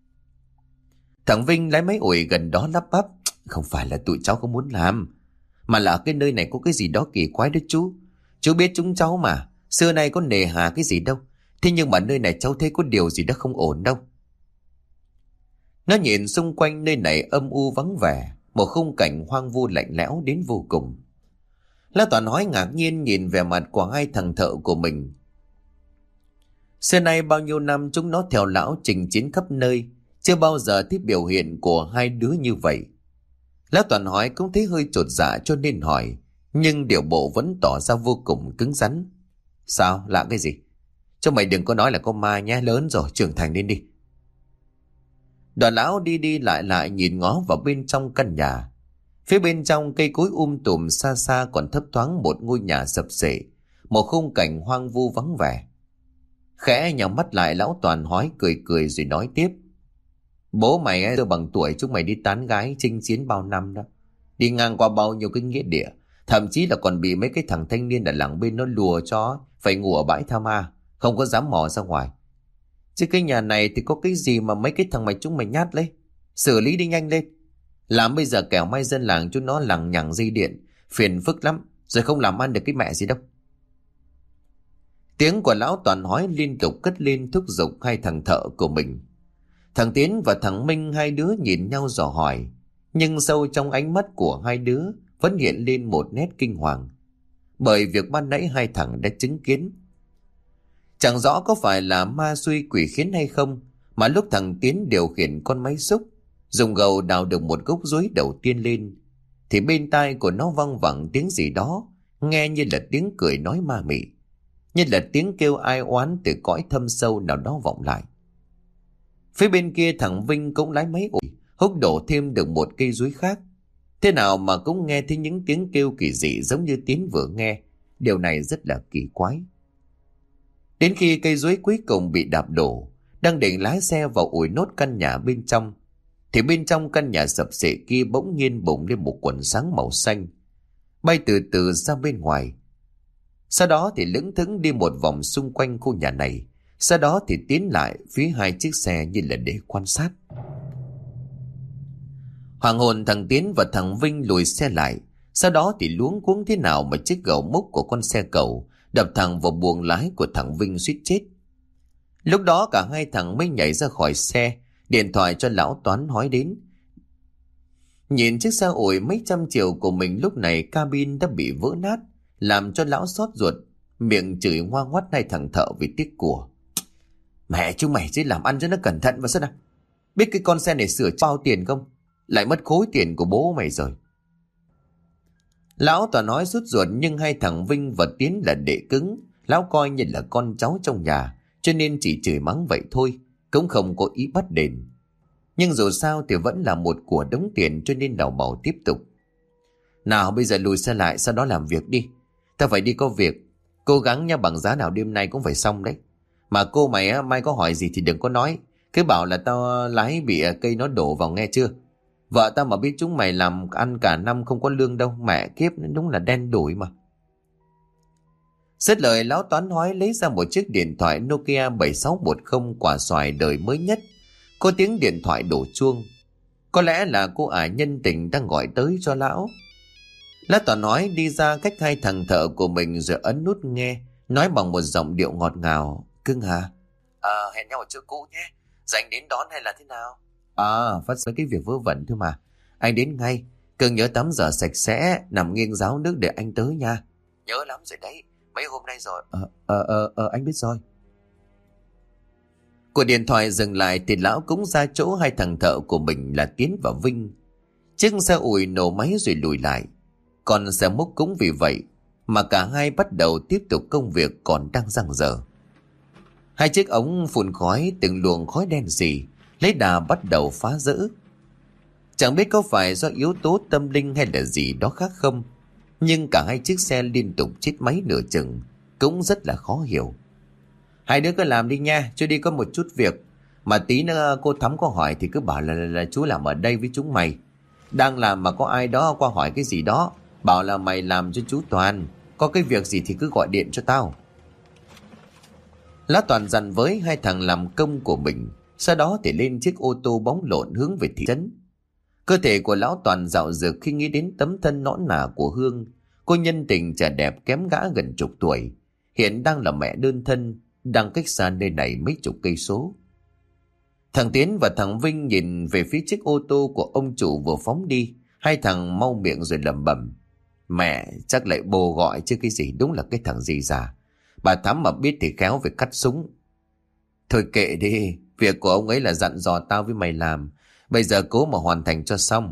Thằng Vinh lái máy ủi gần đó lắp bắp. Không phải là tụi cháu không muốn làm, mà là cái nơi này có cái gì đó kỳ quái đó chú. Chú biết chúng cháu mà, xưa nay có nề hà cái gì đâu. Thế nhưng mà nơi này cháu thấy có điều gì đó không ổn đâu. Nó nhìn xung quanh nơi này âm u vắng vẻ, một khung cảnh hoang vu lạnh lẽo đến vô cùng. Lão Toàn hỏi ngạc nhiên nhìn vẻ mặt của hai thằng thợ của mình. Xưa nay bao nhiêu năm chúng nó theo lão chinh chiến khắp nơi, chưa bao giờ thấy biểu hiện của hai đứa như vậy. Lão Toàn hỏi cũng thấy hơi chột dạ cho nên hỏi, nhưng điệu bộ vẫn tỏ ra vô cùng cứng rắn. Sao? Lạ cái gì? Cho mày đừng có nói là có ma nhé, lớn rồi, trưởng thành lên đi. Đoàn lão đi đi lại lại nhìn ngó vào bên trong căn nhà. Phía bên trong cây cối um tùm, xa xa còn thấp thoáng một ngôi nhà sập xệ, một khung cảnh hoang vu vắng vẻ. Khẽ nhắm mắt lại, lão Toàn hỏi cười cười rồi nói tiếp. Bố mày ấy, bằng tuổi chúng mày đi tán gái chinh chiến bao năm đó, đi ngang qua bao nhiêu cái nghĩa địa, thậm chí là còn bị mấy cái thằng thanh niên ở làng bên nó lùa cho phải ngủ ở bãi tha ma, không có dám mò ra ngoài. Chứ cái nhà này thì có cái gì mà mấy cái thằng mày chúng mày nhát lấy, xử lý đi nhanh lên. Làm bây giờ kẻo may dân làng chúng nó lằng nhằng dây điện, phiền phức lắm, rồi không làm ăn được cái mẹ gì đâu. Tiếng của lão Toàn hỏi liên tục cất lên thúc giục hai thằng thợ của mình. Thằng Tiến và thằng Minh hai đứa nhìn nhau dò hỏi, nhưng sâu trong ánh mắt của hai đứa vẫn hiện lên một nét kinh hoàng, bởi việc ban nãy hai thằng đã chứng kiến. Chẳng rõ có phải là ma xui quỷ khiến hay không, mà lúc thằng Tiến điều khiển con máy xúc dùng gầu đào được một gốc chuối đầu tiên lên, thì bên tai của nó văng vẳng tiếng gì đó, nghe như là tiếng cười nói ma mị, như là tiếng kêu ai oán từ cõi thâm sâu nào đó vọng lại. Phía bên kia thằng Vinh cũng lái máy ủi, húc đổ thêm được một cây chuối khác. Thế nào mà cũng nghe thấy những tiếng kêu kỳ dị giống như Tiến vừa nghe. Điều này rất là kỳ quái. Đến khi cây chuối cuối cùng bị đạp đổ, đang định lái xe vào ủi nốt căn nhà bên trong, thì bên trong căn nhà sập xệ kia bỗng nhiên bùng lên một quần sáng màu xanh, bay từ từ ra bên ngoài. Sau đó thì lững thững đi một vòng xung quanh khu nhà này, sau đó thì tiến lại phía hai chiếc xe như là để quan sát. Hoàng hồn thằng Tiến và thằng Vinh lùi xe lại, sau đó thì luống cuống thế nào mà chiếc gầu mốc của con xe cầu đập thẳng vào buồng lái của thằng Vinh suýt chết. Lúc đó cả hai thằng mới nhảy ra khỏi xe, điện thoại cho lão Toán hỏi đến. Nhìn chiếc xe ủi mấy trăm triệu của mình lúc này cabin đã bị vỡ nát, làm cho lão xót ruột, miệng chửi ngoa ngoắt hai thằng thợ vì tiếc của. Mẹ chúng mày chứ làm ăn cho nó cẩn thận và sao nào. Biết cái con xe này sửa bao tiền không? Lại mất khối tiền của bố mày rồi. Lão toàn nói sút ruột, nhưng hai thằng Vinh và Tiến là đệ cứng. Lão coi như là con cháu trong nhà, cho nên chỉ chửi mắng vậy thôi, cũng không có ý bắt đền. Nhưng dù sao thì vẫn là một của đống tiền, cho nên đào bảo tiếp tục. Nào bây giờ lùi xe lại, sau đó làm việc đi. Ta phải đi có việc. Cố gắng nha, bằng giá nào đêm nay cũng phải xong đấy. Mà cô mày á, mai có hỏi gì thì đừng có nói. Cứ bảo là tao lái bị cây nó đổ vào, nghe chưa? Vợ tao mà biết chúng mày làm ăn cả năm không có lương đâu. Mẹ kiếp, đúng là đen đủi mà. Dứt lời, lão Toán hói lấy ra một chiếc điện thoại Nokia bảy sáu một không quả xoài đời mới nhất. Có tiếng điện thoại đổ chuông. Có lẽ là cô ả nhân tình đang gọi tới cho lão. Lão Toán nói đi ra cách hai thằng thợ của mình rồi ấn nút nghe, nói bằng một giọng điệu ngọt ngào. Cưng hả? À, hẹn nhau ở chỗ cũ nhé. Dành đến đón hay là thế nào? À, phát với cái việc vớ vẩn thôi mà. Anh đến ngay. Cưng nhớ tắm rửa sạch sẽ, nằm nghiêng ráo nước để anh tới nha. Nhớ lắm rồi đấy, mấy hôm nay rồi. Ờ, ờ, ờ, ờ anh biết rồi. Cuộc điện thoại dừng lại thì lão cũng ra chỗ hai thằng thợ của mình là Tiến và Vinh. Chiếc xe ủi nổ máy rồi lùi lại. Còn xe múc cũng vì vậy mà cả hai bắt đầu tiếp tục công việc còn đang dang dở. Hai chiếc ống phun khói, từng luồng khói đen sì lấy đà bắt đầu phá rỡ. Chẳng biết có phải do yếu tố tâm linh hay là gì đó khác không, nhưng cả hai chiếc xe liên tục chết máy nửa chừng, cũng rất là khó hiểu. Hai đứa cứ làm đi nha, chú đi có một chút việc. Mà tí nữa cô Thắm có hỏi thì cứ bảo là, là, là chú làm ở đây với chúng mày. Đang làm mà có ai đó qua hỏi cái gì đó, bảo là mày làm cho chú Toàn. Có cái việc gì thì cứ gọi điện cho tao. Lá Toàn dặn với hai thằng làm công của mình, sau đó thì lên chiếc ô tô bóng lộn hướng về thị trấn. Cơ thể của lão Toàn dạo dực khi nghĩ đến tấm thân nõn nà của Hương, cô nhân tình trẻ đẹp kém gã gần chục tuổi, hiện đang là mẹ đơn thân, đang cách xa nơi này mấy chục cây số. Thằng Tiến và thằng Vinh nhìn về phía chiếc ô tô của ông chủ vừa phóng đi, hai thằng mau miệng rồi lẩm bẩm: Mẹ, chắc lại bồ gọi chứ cái gì, đúng là cái thằng gì già. Bà Thắm mà biết thì khéo phải cắt súng. Thôi kệ đi, việc của ông ấy là dặn dò tao với mày làm, bây giờ cố mà hoàn thành cho xong.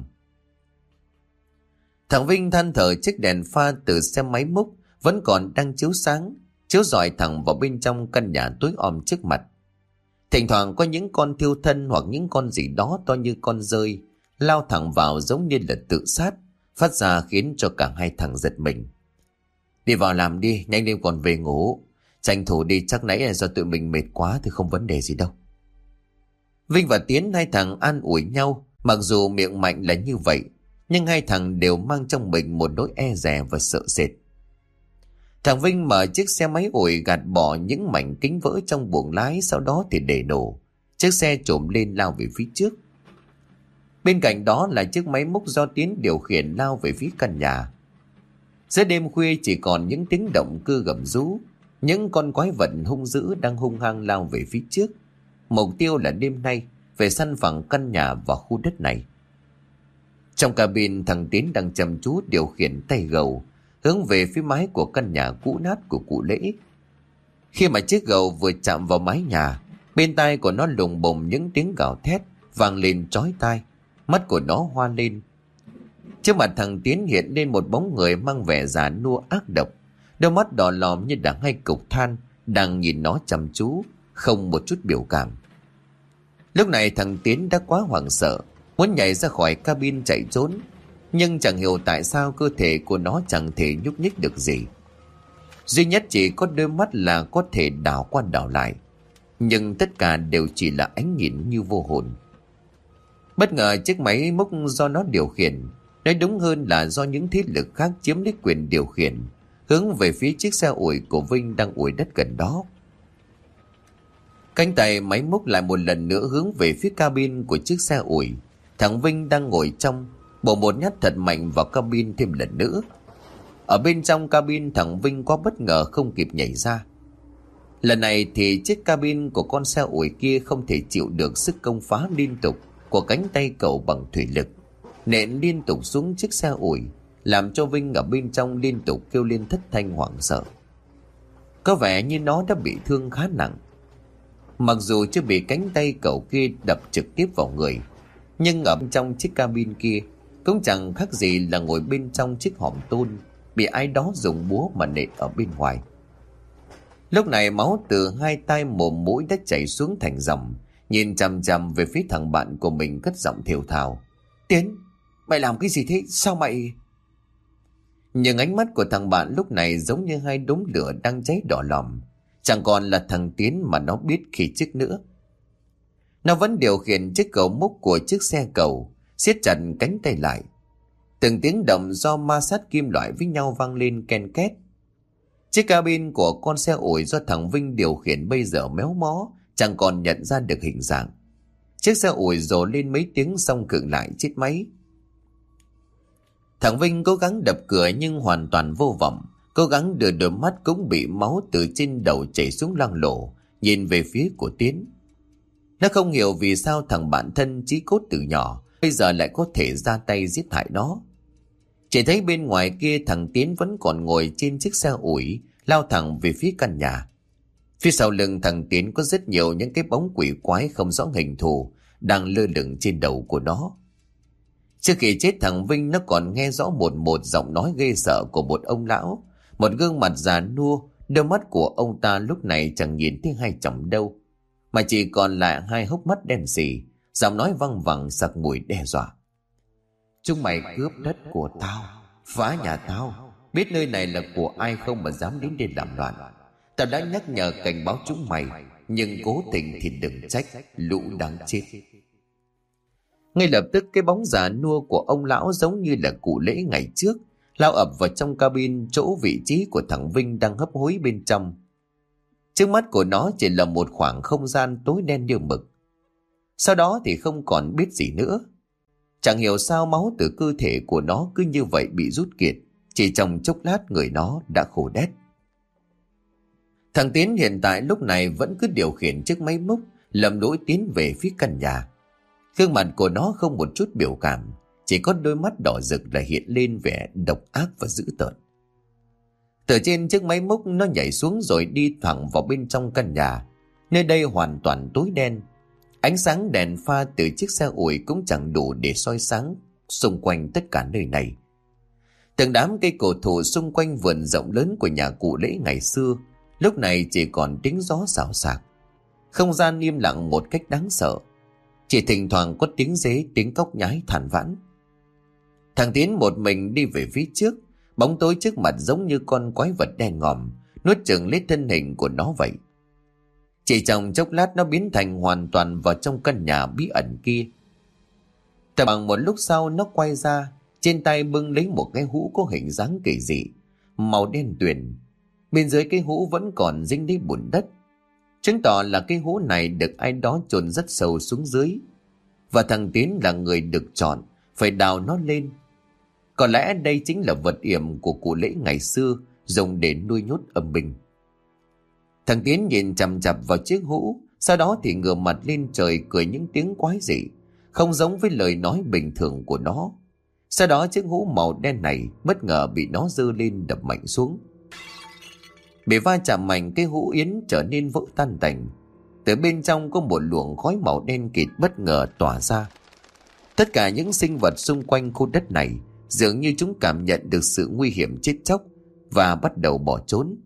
Thằng Vinh than thở chiếc đèn pha từ xe máy múc vẫn còn đang chiếu sáng, chiếu rọi thẳng vào bên trong căn nhà tối om trước mặt. Thỉnh thoảng có những con thiêu thân hoặc những con gì đó to như con dơi lao thẳng vào giống như là tự sát, phát ra khiến cho cả hai thằng giật mình. Đi vào làm đi, nhanh lên còn về ngủ. Tranh thủ đi, chắc nãy là do tụi mình mệt quá thì không vấn đề gì đâu. Vinh và Tiến hai thằng an ủi nhau, mặc dù miệng mạnh là như vậy, nhưng hai thằng đều mang trong mình một nỗi e dè và sợ sệt. Thằng Vinh mở chiếc xe máy ủi gạt bỏ những mảnh kính vỡ trong buồng lái, sau đó thì để nổ. Chiếc xe trồm lên lao về phía trước. Bên cạnh đó là chiếc máy múc do Tiến điều khiển lao về phía căn nhà. Giữa đêm khuya chỉ còn những tiếng động cưa gầm rú, những con quái vật hung dữ đang hung hăng lao về phía trước. Mục tiêu là đêm nay về săn phẳng căn nhà và khu đất này. Trong cabin, thằng Tiến đang chăm chú điều khiển tay gầu hướng về phía mái của căn nhà cũ nát của cụ Lễ. Khi mà chiếc gầu vừa chạm vào mái nhà, bên tai của nó lùng bùng những tiếng gào thét vang lên chói tai, mắt của nó hoa lên. Trước mặt thằng Tiến hiện lên một bóng người mang vẻ già nua ác độc, đôi mắt đỏ lòm như đang hai cục than, đang nhìn nó chăm chú, không một chút biểu cảm. Lúc này thằng Tiến đã quá hoảng sợ, muốn nhảy ra khỏi cabin chạy trốn, nhưng chẳng hiểu tại sao cơ thể của nó chẳng thể nhúc nhích được gì. Duy nhất chỉ có đôi mắt là có thể đảo qua đảo lại, nhưng tất cả đều chỉ là ánh nhìn như vô hồn. Bất ngờ chiếc máy múc do nó điều khiển, nói đúng hơn là do những thế lực khác chiếm lấy quyền điều khiển, hướng về phía chiếc xe ủi của Vinh đang ủi đất gần đó. Cánh tay máy múc lại một lần nữa hướng về phía cabin của chiếc xe ủi. Thằng Vinh đang ngồi trong, bổ một nhát thật mạnh vào cabin thêm lần nữa. Ở bên trong cabin, thằng Vinh quá bất ngờ không kịp nhảy ra. Lần này thì chiếc cabin của con xe ủi kia không thể chịu được sức công phá liên tục của cánh tay cậu bằng thủy lực, nện liên tục xuống chiếc xe ủi, làm cho Vinh ở bên trong liên tục kêu lên thất thanh hoảng sợ. Có vẻ như nó đã bị thương khá nặng. Mặc dù chưa bị cánh tay cậu kia đập trực tiếp vào người, nhưng ở bên trong chiếc cabin kia cũng chẳng khác gì là ngồi bên trong chiếc hòm tôn bị ai đó dùng búa mà nện ở bên ngoài. Lúc này máu từ hai tay mồm mũi đã chảy xuống thành dòng, nhìn chằm chằm về phía thằng bạn của mình, cất giọng thều thào: Tiến, mày làm cái gì thế? Sao mày... Nhưng ánh mắt của thằng bạn lúc này giống như hai đốm lửa đang cháy đỏ lòm, chẳng còn là thằng Tiến mà nó biết khi trước nữa. Nó vẫn điều khiển chiếc cầu múc của chiếc xe cầu, siết chặt cánh tay lại. Từng tiếng động do ma sát kim loại với nhau vang lên ken két. Chiếc cabin của con xe ủi do thằng Vinh điều khiển bây giờ méo mó, chẳng còn nhận ra được hình dạng. Chiếc xe ủi rồ lên mấy tiếng xong khựng lại chết máy. Thằng Vinh cố gắng đập cửa nhưng hoàn toàn vô vọng. Cố gắng đưa đôi mắt cũng bị máu từ trên đầu chảy xuống loang lổ, nhìn về phía của Tiến. Nó không hiểu vì sao thằng bạn thân chí cốt từ nhỏ bây giờ lại có thể ra tay giết hại nó. Chỉ thấy bên ngoài kia thằng Tiến vẫn còn ngồi trên chiếc xe ủi, lao thẳng về phía căn nhà. Phía sau lưng thằng Tiến có rất nhiều những cái bóng quỷ quái không rõ hình thù đang lơ lửng trên đầu của nó. Trước khi chết, thằng Vinh nó còn nghe rõ một một giọng nói ghê sợ của một ông lão, một gương mặt già nua. Đôi mắt của ông ta lúc này chẳng nhìn thấy hai chồng đâu, mà chỉ còn lại hai hốc mắt đen sì, giọng nói văng vẳng sặc mùi đe dọa: Chúng mày cướp đất của tao, phá nhà tao, biết nơi này là của ai không mà dám đến đây làm loạn. Tao đã nhắc nhở cảnh báo chúng mày, nhưng cố tình thì đừng trách, lũ đáng chết. Ngay lập tức cái bóng già nua của ông lão giống như là cụ Lễ ngày trước lao ập vào trong cabin, chỗ vị trí của thằng Vinh đang hấp hối bên trong. Trước mắt của nó chỉ là một khoảng không gian tối đen như mực. Sau đó thì không còn biết gì nữa. Chẳng hiểu sao máu từ cơ thể của nó cứ như vậy bị rút kiệt, chỉ trong chốc lát người nó đã khô đét. Thằng Tiến hiện tại lúc này vẫn cứ điều khiển chiếc máy múc lầm lũi tiến về phía căn nhà. Gương mặt của nó không một chút biểu cảm, chỉ có đôi mắt đỏ rực là hiện lên vẻ độc ác và dữ tợn. Từ trên chiếc máy múc nó nhảy xuống rồi đi thẳng vào bên trong căn nhà. Nơi đây hoàn toàn tối đen. Ánh sáng đèn pha từ chiếc xe ủi cũng chẳng đủ để soi sáng xung quanh tất cả nơi này. Từng đám cây cổ thụ xung quanh vườn rộng lớn của nhà cụ Lễ ngày xưa lúc này chỉ còn tiếng gió xào xạc. Không gian im lặng một cách đáng sợ. Chỉ thỉnh thoảng có tiếng dế, tiếng cóc nhái than vãn. Thằng Tiến một mình đi về phía trước. Bóng tối trước mặt giống như con quái vật đen ngòm nuốt chửng lấy thân hình của nó vậy. Chỉ trong chốc lát nó biến thành hoàn toàn vào trong căn nhà bí ẩn kia.แต่bằng một lúc sau nó quay ra, trên tay bưng lấy một cái hũ có hình dáng kỳ dị, màu đen tuyền. Bên dưới cái hũ vẫn còn dính đầy bùn đất, chứng tỏ là cái hũ này được ai đó chôn rất sâu xuống dưới. Và thằng Tiến là người được chọn phải đào nó lên. Có lẽ đây chính là vật yểm của cụ Lễ ngày xưa dùng để nuôi nhốt âm binh. Thằng Tiến nhìn chằm chằm vào chiếc hũ, sau đó thì ngửa mặt lên trời cười những tiếng quái dị, không giống với lời nói bình thường của nó. Sau đó chiếc hũ màu đen này bất ngờ bị nó giơ lên đập mạnh xuống. Bị va chạm mạnh, cái hũ yến trở nên vỡ tan tành. Từ bên trong có một luồng khói màu đen kịt bất ngờ tỏa ra. Tất cả những sinh vật xung quanh khu đất này dường như chúng cảm nhận được sự nguy hiểm chết chóc và bắt đầu bỏ trốn.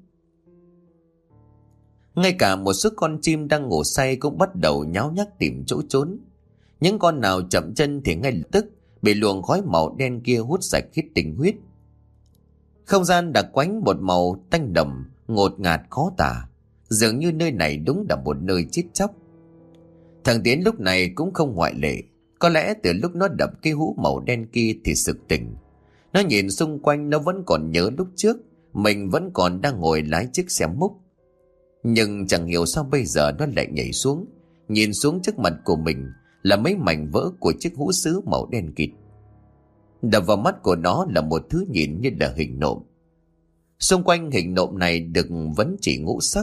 Ngay cả một số con chim đang ngủ say cũng bắt đầu nháo nhác tìm chỗ trốn. Những con nào chậm chân thì ngay lập tức bị luồng khói màu đen kia hút sạch hết tinh huyết. Không gian đặc quánh một màu tanh đậm, ngột ngạt khó tả, dường như nơi này đúng là một nơi chết chóc. Thằng Tiến lúc này cũng không ngoại lệ. Có lẽ từ lúc nó đập cái hũ màu đen kia thì sực tỉnh. Nó nhìn xung quanh, nó vẫn còn nhớ lúc trước mình vẫn còn đang ngồi lái chiếc xe múc. Nhưng chẳng hiểu sao bây giờ nó lại nhảy xuống. Nhìn xuống trước mặt của mình là mấy mảnh vỡ của chiếc hũ sứ màu đen kịt. Đập vào mắt của nó là một thứ nhìn như là hình nộm. Xung quanh hình nộm này được vấn chỉ ngũ sắc,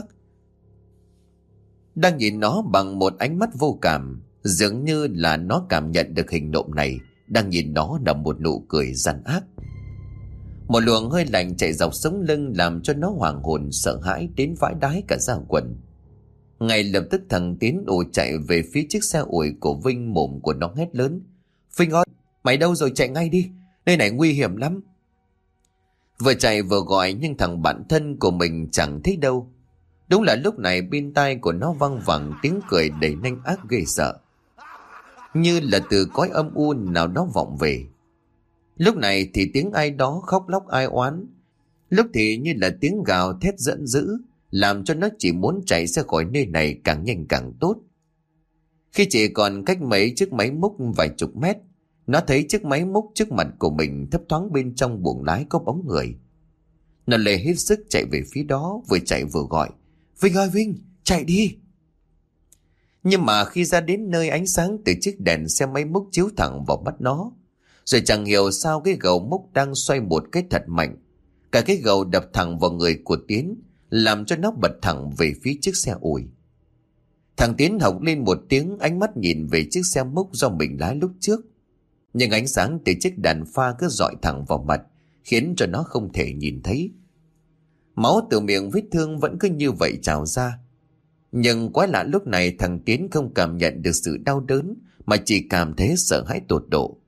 đang nhìn nó bằng một ánh mắt vô cảm, dường như là nó cảm nhận được hình nộm này đang nhìn nó là một nụ cười gian ác. Một luồng hơi lạnh chạy dọc sống lưng làm cho nó hoàng hồn sợ hãi đến vãi đái cả da quần. Ngay lập tức thằng Tiến ù chạy về phía chiếc xe ủi của Vinh, mồm của nó hét lớn: "Vinh ơi, mày đâu rồi, chạy ngay đi, nơi này nguy hiểm lắm." Vừa chạy vừa gọi nhưng thằng bạn thân của mình chẳng thấy đâu. Đúng là lúc này bên tai của nó văng vẳng tiếng cười đầy nanh ác ghê sợ, như là từ cõi âm u nào đó vọng về. Lúc này thì tiếng ai đó khóc lóc ai oán, lúc thì như là tiếng gào thét giận dữ, làm cho nó chỉ muốn chạy ra khỏi nơi này càng nhanh càng tốt. Khi chỉ còn cách mấy chiếc máy múc vài chục mét, nó thấy chiếc máy múc trước mặt của mình thấp thoáng bên trong buồng lái có bóng người. Nó lấy hết sức chạy về phía đó, vừa chạy vừa gọi: "Vinh ơi Vinh, chạy đi!" Nhưng mà khi ra đến nơi, ánh sáng từ chiếc đèn xe máy múc chiếu thẳng vào mắt nó. Rồi chẳng hiểu sao cái gầu múc đang xoay một cái thật mạnh. Cả cái gầu đập thẳng vào người của Tiến, làm cho nó bật thẳng về phía chiếc xe ủi. Thằng Tiến hộc lên một tiếng, ánh mắt nhìn về chiếc xe múc do mình lái lúc trước. Nhưng ánh sáng từ chiếc đèn pha cứ dọi thẳng vào mặt, khiến cho nó không thể nhìn thấy. Máu từ miệng vết thương vẫn cứ như vậy trào ra. Nhưng quái lạ, lúc này thằng Tiến không cảm nhận được sự đau đớn, mà chỉ cảm thấy sợ hãi tột độ.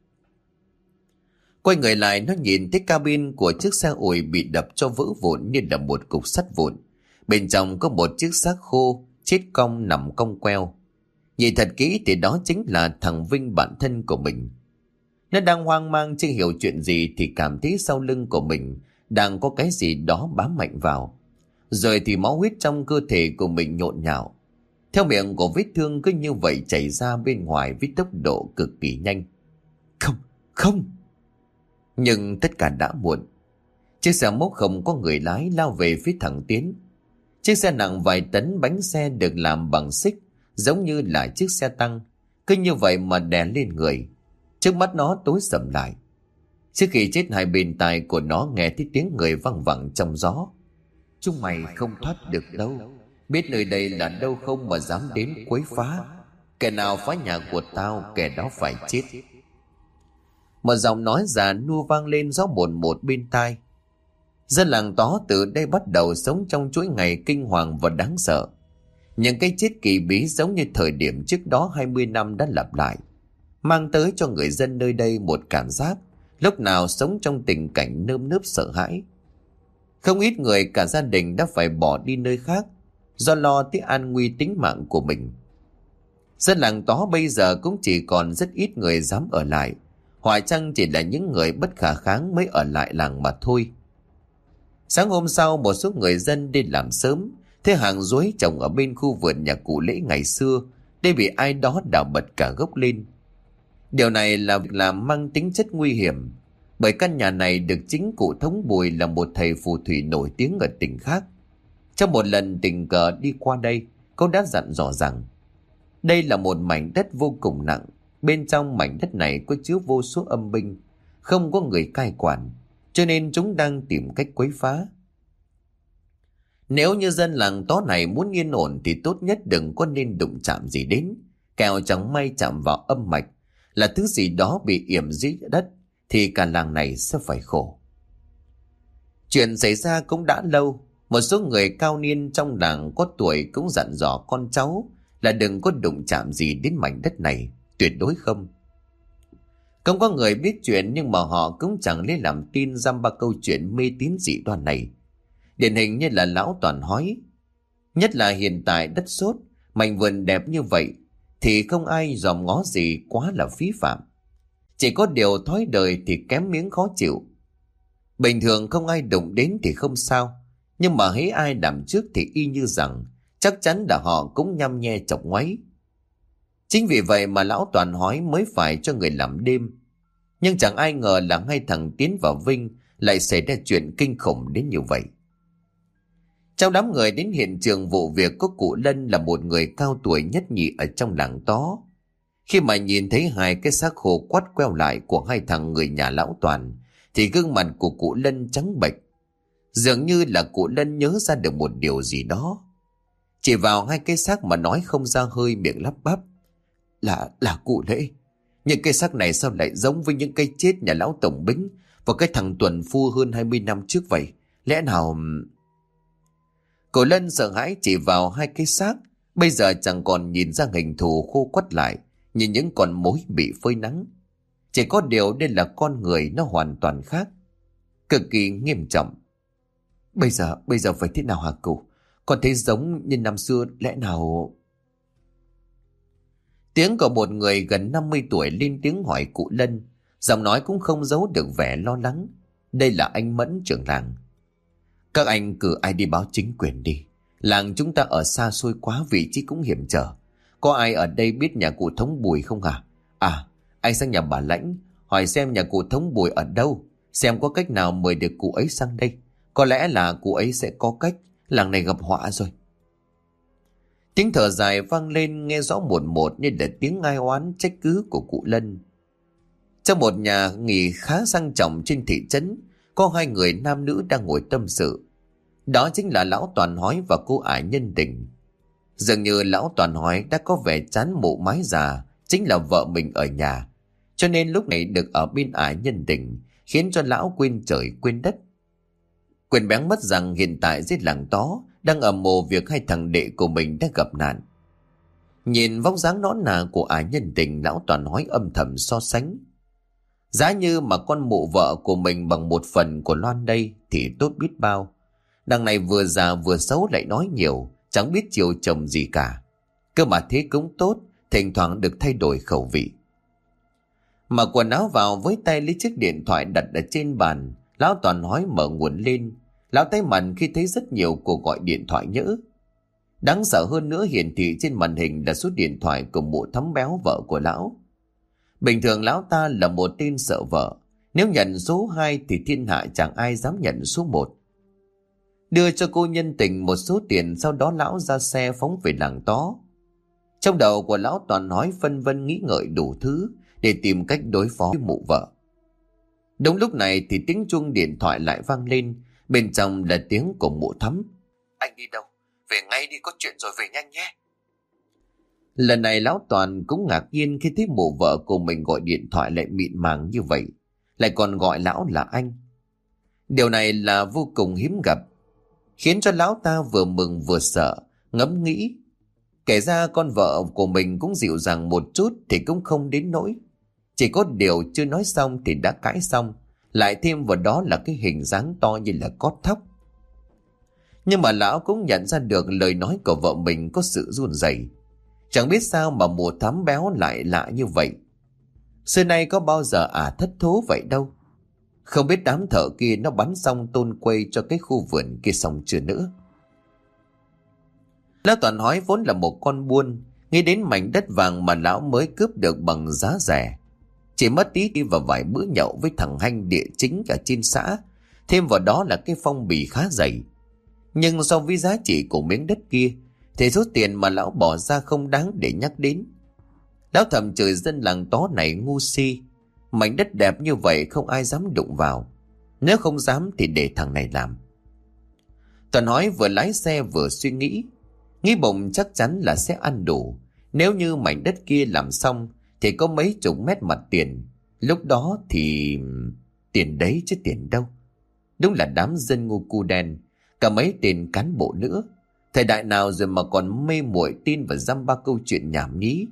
Quay người lại, nó nhìn thấy cabin của chiếc xe ủi bị đập cho vỡ vụn như là một cục sắt vụn. Bên trong có một chiếc xác khô chết cong nằm cong queo. Nhìn thật kỹ thì đó chính là thằng Vinh, bạn thân của mình. Nó đang hoang mang chưa hiểu chuyện gì thì cảm thấy sau lưng của mình đang có cái gì đó bám mạnh vào. Rồi thì máu huyết trong cơ thể của mình nhộn nhạo. Theo miệng của vết thương cứ như vậy chảy ra bên ngoài với tốc độ cực kỳ nhanh. Không, không! Nhưng tất cả đã muộn. Chiếc xe múc không có người lái lao về phía thằng Tiến. Chiếc xe nặng vài tấn, bánh xe được làm bằng xích, giống như là chiếc xe tăng, cứ như vậy mà đè lên người. Trước mắt nó tối sầm lại. Trước khi chết, hai bên tai của nó nghe thấy tiếng người văng vẳng trong gió. Chúng mày không thoát được đâu. Biết nơi đây là đâu không mà dám đến quấy phá. Kẻ nào phá nhà của tao, kẻ đó phải chết. Một giọng nói già nua vang lên gió bồn một bên tai. Dân làng Tó từ đây bắt đầu sống trong chuỗi ngày kinh hoàng và đáng sợ. Những cái chết kỳ bí giống như thời điểm trước đó hai mươi năm đã lặp lại, mang tới cho người dân nơi đây một cảm giác lúc nào sống trong tình cảnh nơm nớp sợ hãi. Không ít người cả gia đình đã phải bỏ đi nơi khác do lo tới an nguy tính mạng của mình. Dân làng Tó bây giờ cũng chỉ còn rất ít người dám ở lại, hoặc chăng chỉ là những người bất khả kháng mới ở lại làng mà thôi. Sáng hôm sau, một số người dân đi làm sớm, thấy hàng ruối trồng ở bên khu vườn nhà cụ Lễ ngày xưa đây bị ai đó đào bật cả gốc lên. Điều này là việc làm mang tính chất nguy hiểm, bởi căn nhà này được chính cụ Thống Bùi là một thầy phù thủy nổi tiếng ở tỉnh khác. Trong một lần tình cờ đi qua đây, cô đã dặn dò rằng đây là một mảnh đất vô cùng nặng. Bên trong mảnh đất này có chứa vô số âm binh, không có người cai quản, cho nên chúng đang tìm cách quấy phá. Nếu như dân làng Tó này muốn yên ổn thì tốt nhất đừng có nên đụng chạm gì đến, kẻo chẳng may chạm vào âm mạch là thứ gì đó bị yểm dưới đất thì cả làng này sẽ phải khổ. Chuyện xảy ra cũng đã lâu. Một số người cao niên trong làng có tuổi cũng dặn dò con cháu là đừng có đụng chạm gì đến mảnh đất này, tuyệt đối không. Không có người biết chuyện, nhưng mà họ cũng chẳng lấy làm tin dăm ba câu chuyện mê tín dị đoan này. Điển hình như là lão Toàn hói. Nhất là hiện tại đất sốt, mảnh vườn đẹp như vậy thì không ai dòm ngó gì, quá là phí phạm. Chỉ có điều thói đời thì kém miếng khó chịu. Bình thường không ai đụng đến thì không sao, nhưng mà hễ ai làm trước thì y như rằng chắc chắn là họ cũng nhăm nhe chọc ngoáy. Chính vì vậy mà lão Toàn hói mới phải cho người làm đêm. Nhưng chẳng ai ngờ là ngay thằng Tiến và Vinh lại xảy ra chuyện kinh khủng đến như vậy. Trong đám người đến hiện trường vụ việc có cụ Lân là một người cao tuổi nhất nhì ở trong làng Tó. Khi mà nhìn thấy hai cái xác khô quắt queo lại của hai thằng người nhà lão Toàn thì gương mặt của cụ Lân trắng bệch. Dường như là cụ Lân nhớ ra được một điều gì đó. Chỉ vào hai cái xác mà nói không ra hơi, miệng lắp bắp. Là, là cụ Lễ. Những cái xác này sao lại giống với những cái chết nhà lão Tổng Bính và cái thằng Tuần Phu hơn hai mươi năm trước vậy? Lẽ nào... Cụ Lân sợ hãi chỉ vào hai cái xác, bây giờ chẳng còn nhìn ra hình thù khô quắt lại như những con mối bị phơi nắng. Chỉ có điều đây là con người, nó hoàn toàn khác, cực kỳ nghiêm trọng. Bây giờ, bây giờ phải thế nào hả cụ? Con thấy giống như năm xưa, lẽ nào... Tiếng của một người gần năm mươi tuổi lên tiếng hỏi cụ Lân, giọng nói cũng không giấu được vẻ lo lắng. Đây là anh Mẫn, trưởng làng. Các anh cử ai đi báo chính quyền đi. Làng chúng ta ở xa xôi quá, vị trí cũng hiểm trở. Có ai ở đây biết nhà cụ Thống Bùi không hả? À, anh sang nhà bà Lãnh hỏi xem nhà cụ Thống Bùi ở đâu, xem có cách nào mời được cụ ấy sang đây. Có lẽ là cụ ấy sẽ có cách. Làng này gặp họa rồi. Tiếng thở dài vang lên nghe rõ một một như là tiếng ai oán trách cứ của cụ Lân. Trong một nhà nghỉ khá sang trọng trên thị trấn, có hai người nam nữ đang ngồi tâm sự. Đó chính là lão Toàn hói và cô ả Nhân Tình. Dường như lão Toàn hói đã có vẻ chán mụ mái già, chính là vợ mình ở nhà, cho nên lúc này được ở bên ả Nhân Tình khiến cho lão quên trời quên đất. Quên bén mất rằng hiện tại dưới làng Tó đang ầm mồ việc hai thằng đệ của mình đã gặp nạn. Nhìn vóc dáng nõn nà của ả Nhân Tình, lão Toàn hói âm thầm so sánh. Giá như mà con mụ vợ của mình bằng một phần của Loan đây thì tốt biết bao. Đằng này vừa già vừa xấu lại nói nhiều, chẳng biết chiều chồng gì cả. Cơ mà thế cũng tốt, thỉnh thoảng được thay đổi khẩu vị. Mặc quần áo vào, với tay lấy chiếc điện thoại đặt ở trên bàn, lão Toàn hói mở nguồn lên. Lão tái mặt khi thấy rất nhiều cuộc gọi điện thoại nhỡ. Đáng sợ hơn nữa, hiển thị trên màn hình là số điện thoại của mụ Thắm Béo, vợ của lão. Bình thường lão ta là một tên sợ vợ, nếu nhận số hai thì thiên hạ chẳng ai dám nhận số một. Đưa cho cô Nhân Tình một số tiền, sau đó lão ra xe phóng về làng Tó. Trong đầu của lão Toàn nói phân vân nghĩ ngợi đủ thứ để tìm cách đối phó với mụ vợ. Đúng lúc này thì tiếng chuông điện thoại lại vang lên, bên trong là tiếng của mụ Thắm. Anh đi đâu? Về ngay đi, có chuyện rồi, về nhanh nhé. Lần này lão Toàn cũng ngạc nhiên khi thấy mụ vợ của mình gọi điện thoại lại mịn màng như vậy, lại còn gọi lão là anh. Điều này là vô cùng hiếm gặp, khiến cho lão ta vừa mừng vừa sợ, ngẫm nghĩ. Kể ra con vợ của mình cũng dịu dàng một chút thì cũng không đến nỗi. Chỉ có điều chưa nói xong thì đã cãi xong, lại thêm vào đó là cái hình dáng to như là cót thóc. Nhưng mà lão cũng nhận ra được lời nói của vợ mình có sự run rẩy. Chẳng biết sao mà mụ Thắm béo lại lạ như vậy. Xưa nay có bao giờ ả thất thố vậy đâu. Không biết đám thợ kia nó bắn xong tôn quây cho cái khu vườn kia xong chưa nữa. Lão Toàn nói vốn là một con buôn, nghĩ đến mảnh đất vàng mà lão mới cướp được bằng giá rẻ. Chỉ mất tí đi vào vài bữa nhậu với thằng Hanh địa chính ở trên xã, thêm vào đó là cái phong bì khá dày. Nhưng so với giá trị của miếng đất kia thì số tiền mà lão bỏ ra không đáng để nhắc đến. Lão thầm chửi dân làng tó này ngu si. Mảnh đất đẹp như vậy không ai dám đụng vào. Nếu không dám thì để thằng này làm. Toàn nói vừa lái xe vừa suy nghĩ. Nghĩ bụng chắc chắn là sẽ ăn đủ. Nếu như mảnh đất kia làm xong thì có mấy chục mét mặt tiền. Lúc đó thì... tiền đấy chứ tiền đâu. Đúng là đám dân ngu cu đen. Cả mấy tên cán bộ nữa. Thời đại nào rồi mà còn mê muội tin và dăm ba câu chuyện nhảm nhí.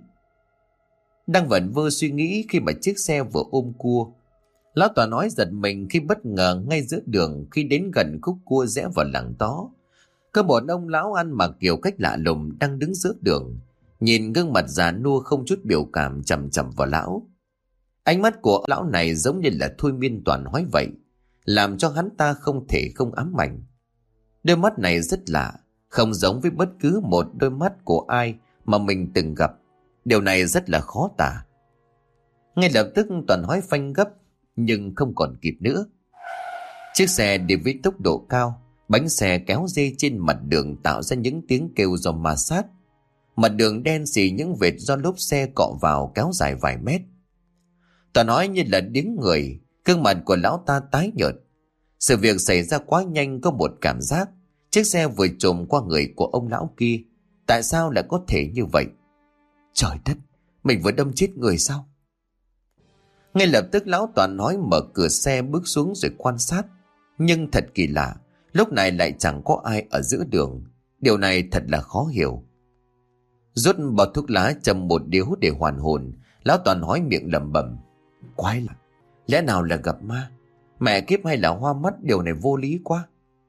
Đang vẩn vơ suy nghĩ khi mà chiếc xe vừa ôm cua. Lão Toàn nói giật mình khi bất ngờ ngay giữa đường khi đến gần khúc cua rẽ vào làng tó. Có một ông lão ăn mặc kiểu cách lạ lùng đang đứng giữa đường. Nhìn gương mặt già nua không chút biểu cảm chằm chằm vào lão. Ánh mắt của lão này giống như là thôi miên Toàn nói vậy, làm cho hắn ta không thể không ám ảnh. Đôi mắt này rất lạ, không giống với bất cứ một đôi mắt của ai mà mình từng gặp. Điều này rất là khó tả. Ngay lập tức Toàn nói phanh gấp, nhưng không còn kịp nữa. Chiếc xe đi với tốc độ cao, bánh xe kéo dê trên mặt đường tạo ra những tiếng kêu do ma sát. Mặt đường đen xì những vệt do lốp xe cọ vào kéo dài vài mét. Toàn nói như là điếng người, gương mặt của lão ta tái nhợt. Sự việc xảy ra quá nhanh, có một cảm giác chiếc xe vừa trồm qua người của ông lão kia. Tại sao lại có thể như vậy? Trời đất, mình vừa đâm chết người sao? Ngay lập tức lão Toàn nói mở cửa xe bước xuống rồi quan sát. Nhưng thật kỳ lạ, lúc này lại chẳng có ai ở giữa đường. Điều này thật là khó hiểu. Rút bao thuốc lá châm một điếu để hoàn hồn, lão Toàn nói miệng lẩm bẩm. Quái lạ, lẽ nào là gặp ma? Mẹ kiếp hay là hoa mắt, điều này vô lý quá.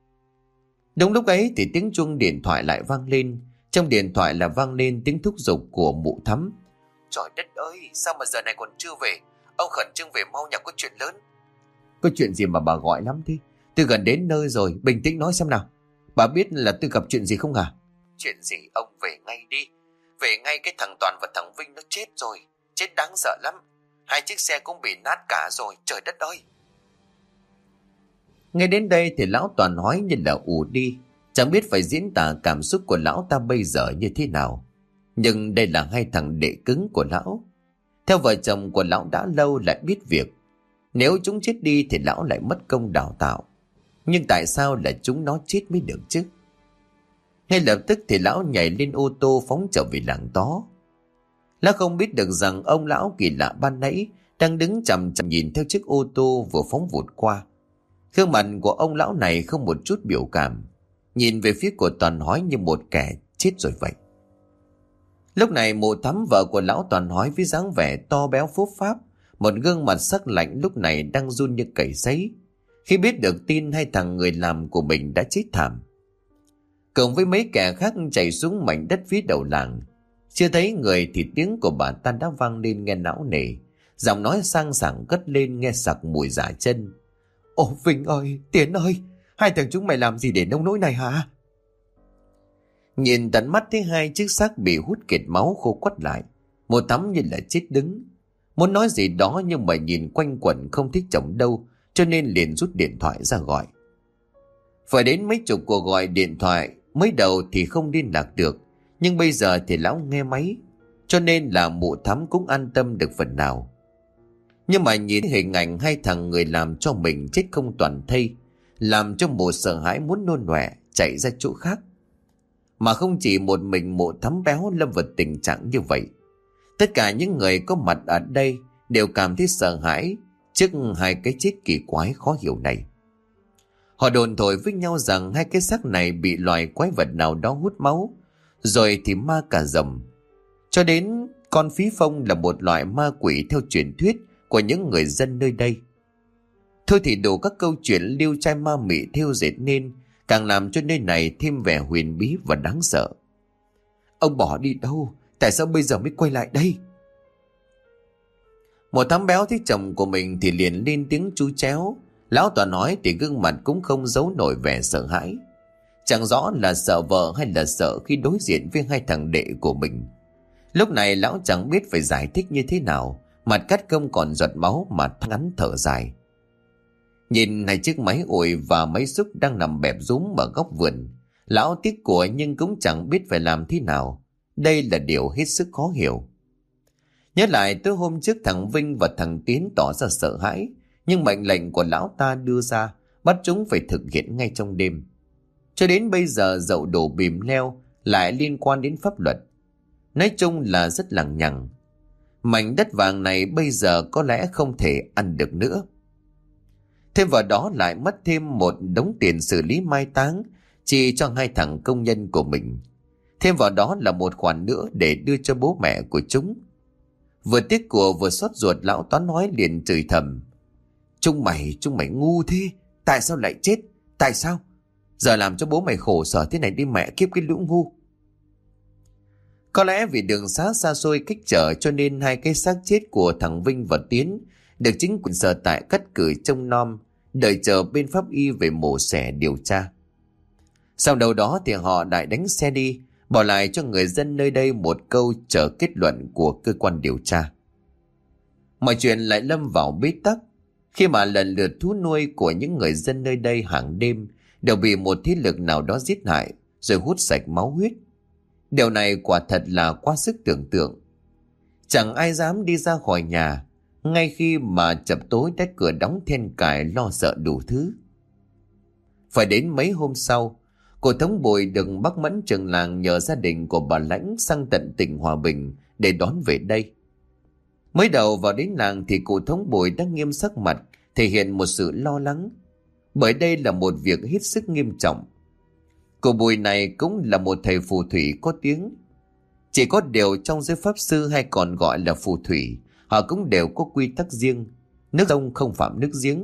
Đúng lúc ấy thì tiếng chuông điện thoại lại vang lên. Trong điện thoại là vang lên tiếng thúc giục của mụ Thắm. Trời đất ơi, sao mà giờ này còn chưa về? Ông khẩn trương về mau, nhà có chuyện lớn. Có chuyện gì mà bà gọi lắm thế? Tôi gần đến nơi rồi, bình tĩnh nói xem nào. Bà biết là tôi gặp chuyện gì không hả? Chuyện gì? Ông về ngay đi. Về ngay, cái thằng Toàn và thằng Vinh nó chết rồi. Chết đáng sợ lắm. Hai chiếc xe cũng bị nát cả rồi, trời đất ơi. Ngay đến đây thì lão Toàn nói như là ù đi. Chẳng biết phải diễn tả cảm xúc của lão ta bây giờ như thế nào. Nhưng đây là hai thằng đệ cứng của lão. Theo vợ chồng của lão đã lâu lại biết việc. Nếu chúng chết đi thì lão lại mất công đào tạo. Nhưng tại sao là chúng nó chết mới được chứ? Ngay lập tức thì lão nhảy lên ô tô phóng trở về làng tó. Lão không biết được rằng ông lão kỳ lạ ban nãy đang đứng chằm chằm nhìn theo chiếc ô tô vừa phóng vụt qua. Gương mặt của ông lão này không một chút biểu cảm, nhìn về phía của Toàn Hói như một kẻ chết rồi vậy. Lúc này mụ Thắm vợ của lão Toàn Hói với dáng vẻ to béo phốp pháp, một gương mặt sắc lạnh lúc này đang run như cầy sấy khi biết được tin hai thằng người làm của mình đã chết thảm. Cộng với mấy kẻ khác chạy xuống mảnh đất phía đầu làng, chưa thấy người thì tiếng của bà ta đã vang lên nghe não nề, giọng nói sang sảng cất lên nghe sặc mùi giả chân. Ồ Vinh ơi, Tiến ơi, hai thằng chúng mày làm gì để nông nỗi này hả? Nhìn tận mắt thấy hai chiếc xác bị hút kiệt máu khô quắt lại, một tấm như là chết đứng. Muốn nói gì đó nhưng mà nhìn quanh quẩn không thích chồng đâu, cho nên liền rút điện thoại ra gọi. Phải đến mấy chục cuộc gọi điện thoại, mới đầu thì không liên lạc được, nhưng bây giờ thì lão nghe máy, cho nên là mụ thắm cũng an tâm được phần nào. Nhưng mà nhìn hình ảnh hai thằng người làm cho mình chết không toàn thây, làm cho mụ sợ hãi muốn nôn nọe chạy ra chỗ khác. Mà không chỉ một mình mụ thắm béo lâm vào tình trạng như vậy, tất cả những người có mặt ở đây đều cảm thấy sợ hãi trước hai cái chết kỳ quái khó hiểu này. Họ đồn thổi với nhau rằng hai cái xác này bị loài quái vật nào đó hút máu, rồi thì ma cả rồng. Cho đến con phí phong là một loại ma quỷ theo truyền thuyết của những người dân nơi đây. Thôi thì đủ các câu chuyện liêu trai ma mị thêu dệt nên, càng làm cho nơi này thêm vẻ huyền bí và đáng sợ. Ông bỏ đi đâu? Tại sao bây giờ mới quay lại đây? Một thám béo thấy chồng của mình thì liền lên tiếng chú chéo. Lão Toàn nói thì gương mặt cũng không giấu nổi vẻ sợ hãi. Chẳng rõ là sợ vợ hay là sợ khi đối diện với hai thằng đệ của mình. Lúc này lão chẳng biết phải giải thích như thế nào, mặt cắt không còn giọt máu mà ngắn thở dài. Nhìn hai chiếc máy ủi và máy xúc đang nằm bẹp rúm ở góc vườn, lão tiếc của nhưng cũng chẳng biết phải làm thế nào. Đây là điều hết sức khó hiểu. Nhớ lại tới hôm trước thằng Vinh và thằng Tiến tỏ ra sợ hãi, nhưng mệnh lệnh của lão ta đưa ra bắt chúng phải thực hiện ngay trong đêm. Cho đến bây giờ dậu đổ bìm leo lại liên quan đến pháp luật. Nói chung là rất lằng nhằng. Mảnh đất vàng này bây giờ có lẽ không thể ăn được nữa. Thêm vào đó lại mất thêm một đống tiền xử lý mai táng chỉ cho hai thằng công nhân của mình. Thêm vào đó là một khoản nữa để đưa cho bố mẹ của chúng. Vừa tiếc của vừa xót ruột, lão Toán nói liền chửi thầm. Chúng mày, chúng mày ngu thế. Tại sao lại chết? Tại sao? Giờ làm cho bố mày khổ sở thế này đi mẹ kiếp cái lũ ngu. Có lẽ vì đường xá xa xôi cách trở cho nên hai cái xác chết của thằng Vinh và Tiến được chính quyền sở tại cắt cử trông nom, đợi chờ bên pháp y về mổ xẻ điều tra. Sau đầu đó thì họ lại đánh xe đi, bỏ lại cho người dân nơi đây một câu chờ kết luận của cơ quan điều tra. Mọi chuyện lại lâm vào bế tắc khi mà lần lượt thú nuôi của những người dân nơi đây hàng đêm đều bị một thế lực nào đó giết hại rồi hút sạch máu huyết. Điều này quả thật là quá sức tưởng tượng. Chẳng ai dám đi ra khỏi nhà ngay khi mà chập tối đách cửa đóng then cài lo sợ đủ thứ. Phải đến mấy hôm sau, cô Thống Bùi được bác Mẫn trường làng nhờ gia đình của bà Lãnh sang tận tỉnh Hòa Bình để đón về đây. Mới đầu vào đến làng thì cụ Thống Bùi đã nghiêm sắc mặt, thể hiện một sự lo lắng, bởi đây là một việc hết sức nghiêm trọng. Cụ Bùi này cũng là một thầy phù thủy có tiếng. Chỉ có điều trong giới pháp sư hay còn gọi là phù thủy, họ cũng đều có quy tắc riêng, nước sông không phạm nước giếng.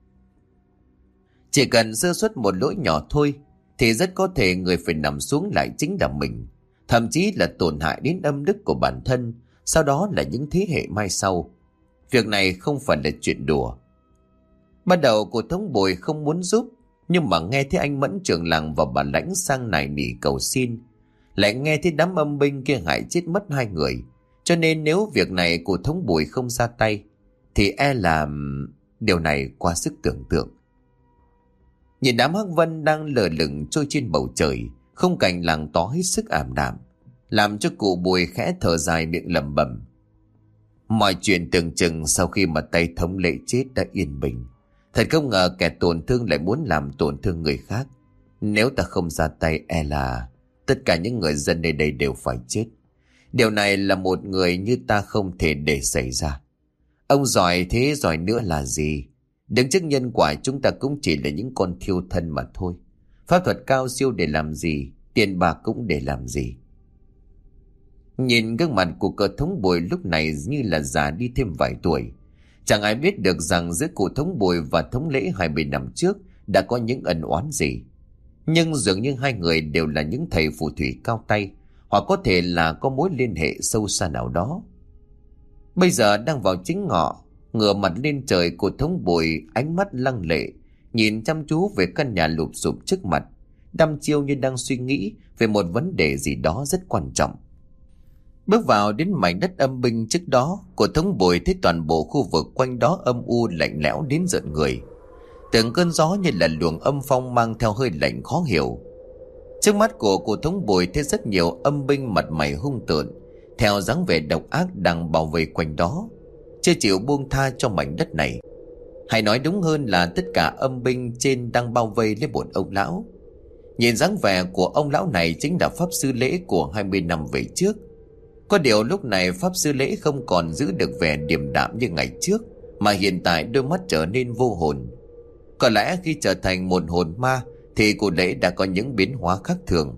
Chỉ cần sơ suất một lỗi nhỏ thôi thì rất có thể người phải nằm xuống lại chính là mình, thậm chí là tổn hại đến âm đức của bản thân, sau đó là những thế hệ mai sau. Việc này không phải là chuyện đùa. Ban đầu cô Thống Bùi không muốn giúp, nhưng mà nghe thấy anh Mẫn trưởng làng và bà Lãnh sang nài nỉ cầu xin, lại nghe thấy đám âm binh kia hại chết mất hai người, cho nên nếu việc này cô Thống Bùi không ra tay thì e là điều này quá sức tưởng tượng. Nhìn đám hắc vân đang lờ lửng trôi trên bầu trời, khung cảnh làng tó hết sức ảm đạm, làm cho cụ Bùi khẽ thở dài miệng lẩm bẩm. Mọi chuyện tưởng chừng sau khi mà tay thống lệ chết đã yên bình. Thật không ngờ kẻ tổn thương lại muốn làm tổn thương người khác. Nếu ta không ra tay e là tất cả những người dân nơi đây đều phải chết. Điều này là một người như ta không thể để xảy ra. Ông giỏi thế giỏi nữa là gì? Đứng trước nhân quả chúng ta cũng chỉ là những con thiêu thân mà thôi. Pháp thuật cao siêu để làm gì? Tiền bạc cũng để làm gì? Nhìn gương mặt của cờ Thống Bùi lúc này như là già đi thêm vài tuổi. Chẳng ai biết được rằng giữa cụ Thống Bùi và Thống Lễ hai mươi năm trước đã có những ân oán gì. Nhưng dường như hai người đều là những thầy phù thủy cao tay, hoặc có thể là có mối liên hệ sâu xa nào đó. Bây giờ đang vào chính ngọ, ngửa mặt lên trời, cụ Thống Bùi ánh mắt lăng lệ nhìn chăm chú về căn nhà lụp xụp trước mặt, đăm chiêu như đang suy nghĩ về một vấn đề gì đó rất quan trọng. Bước vào đến mảnh đất âm binh trước đó, cụ Thống Bùi thấy toàn bộ khu vực quanh đó âm u lạnh lẽo đến giận người. Từng cơn gió như là luồng âm phong mang theo hơi lạnh khó hiểu. Trước mắt của cụ Thống Bùi thấy rất nhiều âm binh mặt mày hung tợn, theo dáng vẻ độc ác đang bảo vệ quanh đó, chưa chịu buông tha cho mảnh đất này. Hay nói đúng hơn là tất cả âm binh trên đang bao vây lấy một ông lão. Nhìn dáng vẻ của ông lão này chính là Pháp Sư Lễ của hai mươi năm về trước. Có điều lúc này Pháp Sư Lễ không còn giữ được vẻ điềm đạm như ngày trước, mà hiện tại đôi mắt trở nên vô hồn. Có lẽ khi trở thành một hồn ma thì cụ Lễ đã có những biến hóa khác thường.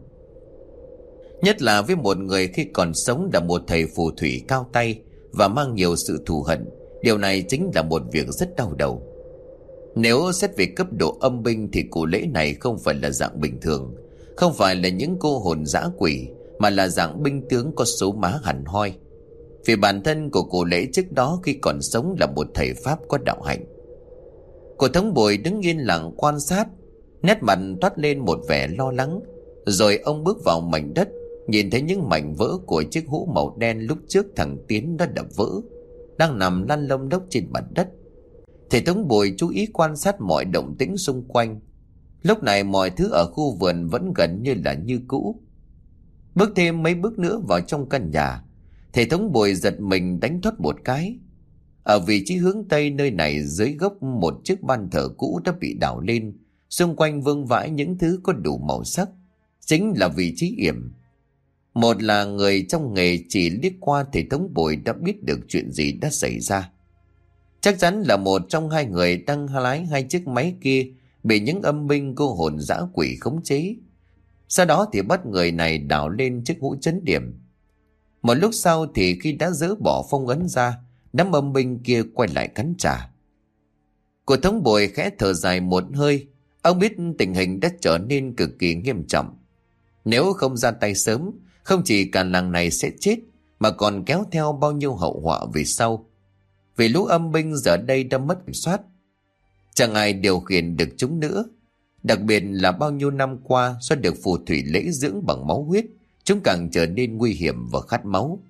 Nhất là với một người khi còn sống là một thầy phù thủy cao tay và mang nhiều sự thù hận, điều này chính là một việc rất đau đầu. Nếu xét về cấp độ âm binh thì cụ Lễ này không phải là dạng bình thường, không phải là những cô hồn dã quỷ, mà là dạng binh tướng có số má hẳn hoi. Vì bản thân của cụ Lễ trước đó khi còn sống là một thầy Pháp có đạo hạnh. Cô Thống Bồi đứng yên lặng quan sát, nét mặt toát lên một vẻ lo lắng. Rồi ông bước vào mảnh đất, nhìn thấy những mảnh vỡ của chiếc hũ màu đen lúc trước thằng Tiến đã đập vỡ, đang nằm lăn lông lốc trên mặt đất. Thầy Thống Bồi chú ý quan sát mọi động tĩnh xung quanh. Lúc này mọi thứ ở khu vườn vẫn gần như là như cũ. Bước thêm mấy bước nữa vào trong căn nhà, thầy Thống Bồi giật mình đánh thoát một cái. Ở vị trí hướng tây nơi này, dưới gốc một chiếc ban thờ cũ đã bị đào lên, xung quanh vương vãi những thứ có đủ màu sắc, chính là vị trí yểm. Một là người trong nghề chỉ liếc qua thầy Thống Bồi đã biết được chuyện gì đã xảy ra. Chắc chắn là một trong hai người đang lái hai chiếc máy kia bị những âm binh cô hồn dã quỷ khống chế. Sau đó thì bắt người này đào lên chiếc hũ chấn điểm. Một lúc sau thì khi đã dỡ bỏ phong ấn ra, đám âm binh kia quay lại cắn trả. Cô Thống Bồi khẽ thở dài một hơi. Ông biết tình hình đã trở nên cực kỳ nghiêm trọng. Nếu không ra tay sớm, không chỉ cả làng này sẽ chết, mà còn kéo theo bao nhiêu hậu họa về sau. Vì lũ âm binh giờ đây đã mất kiểm soát, chẳng ai điều khiển được chúng nữa. Đặc biệt là bao nhiêu năm qua, do được phù thủy Lễ dưỡng bằng máu huyết, chúng càng trở nên nguy hiểm và khát máu.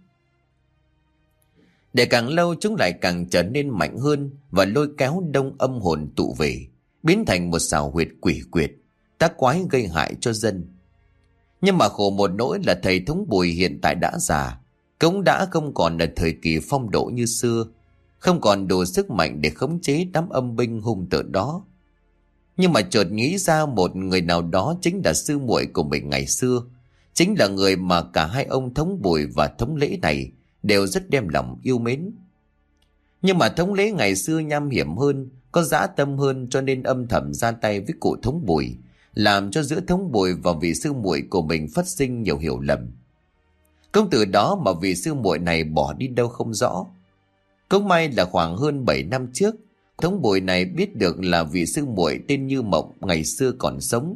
Để càng lâu chúng lại càng trở nên mạnh hơn và lôi kéo đông âm hồn tụ về, biến thành một xào huyệt quỷ quyệt, tác quái gây hại cho dân. Nhưng mà khổ một nỗi là thầy Thống Bùi hiện tại đã già, cũng đã không còn là thời kỳ phong độ như xưa, không còn đủ sức mạnh để khống chế đám âm binh hung tợn đó. Nhưng mà chợt nghĩ ra một người nào đó chính là sư muội của mình ngày xưa, chính là người mà cả hai ông Thống Bùi và Thống Lễ này đều rất đem lòng yêu mến. Nhưng mà Thống Lễ ngày xưa nham hiểm hơn, có dã tâm hơn, cho nên âm thầm ra tay với cụ Thống Bùi, làm cho giữa Thống Bùi và vị sư muội của mình phát sinh nhiều hiểu lầm. Cũng từ đó mà vị sư muội này bỏ đi đâu không rõ. Cũng may là khoảng hơn bảy năm trước, Thống Bùi này biết được là vị sư muội tên Như Mộng ngày xưa còn sống.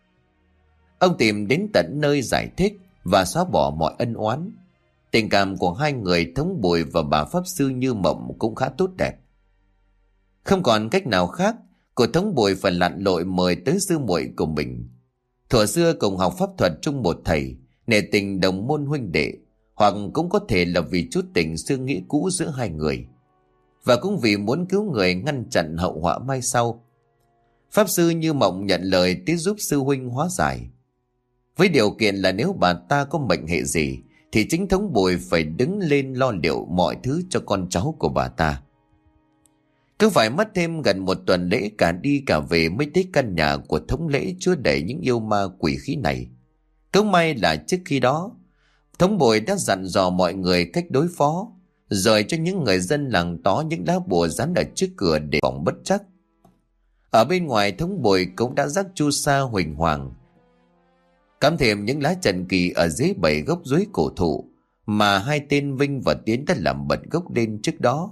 Ông tìm đến tận nơi giải thích và xóa bỏ mọi ân oán. Tình cảm của hai người Thống Bùi và bà Pháp Sư Như Mộng cũng khá tốt đẹp. Không còn cách nào khác, cô Thống Bùi phải lặn lội mời tới sư muội của mình. Thuở xưa cùng học pháp thuật chung một thầy, nể tình đồng môn huynh đệ, hoặc cũng có thể là vì chút tình xưa nghĩa cũ giữa hai người, và cũng vì muốn cứu người ngăn chặn hậu họa mai sau. Pháp Sư Như Mộng nhận lời tới giúp sư huynh hóa giải, với điều kiện là nếu bà ta có mệnh hệ gì thì chính Thống Bùi phải đứng lên lo liệu mọi thứ cho con cháu của bà ta. Cứ phải mất thêm gần một tuần lễ cả đi cả về mới tới căn nhà của Thống Lễ chứa đầy những yêu ma quỷ khí này. Cũng may là trước khi đó, Thống Bùi đã dặn dò mọi người cách đối phó, rồi cho những người dân làng tó những lá bùa dán ở trước cửa để phòng bất trắc. Ở bên ngoài, Thống Bùi cũng đã rắc chu sa huỳnh hoàng, cắm thêm những lá trần kỳ ở dưới bảy gốc dưới cổ thụ mà hai tên Vinh và Tiến đã làm bật gốc lên trước đó,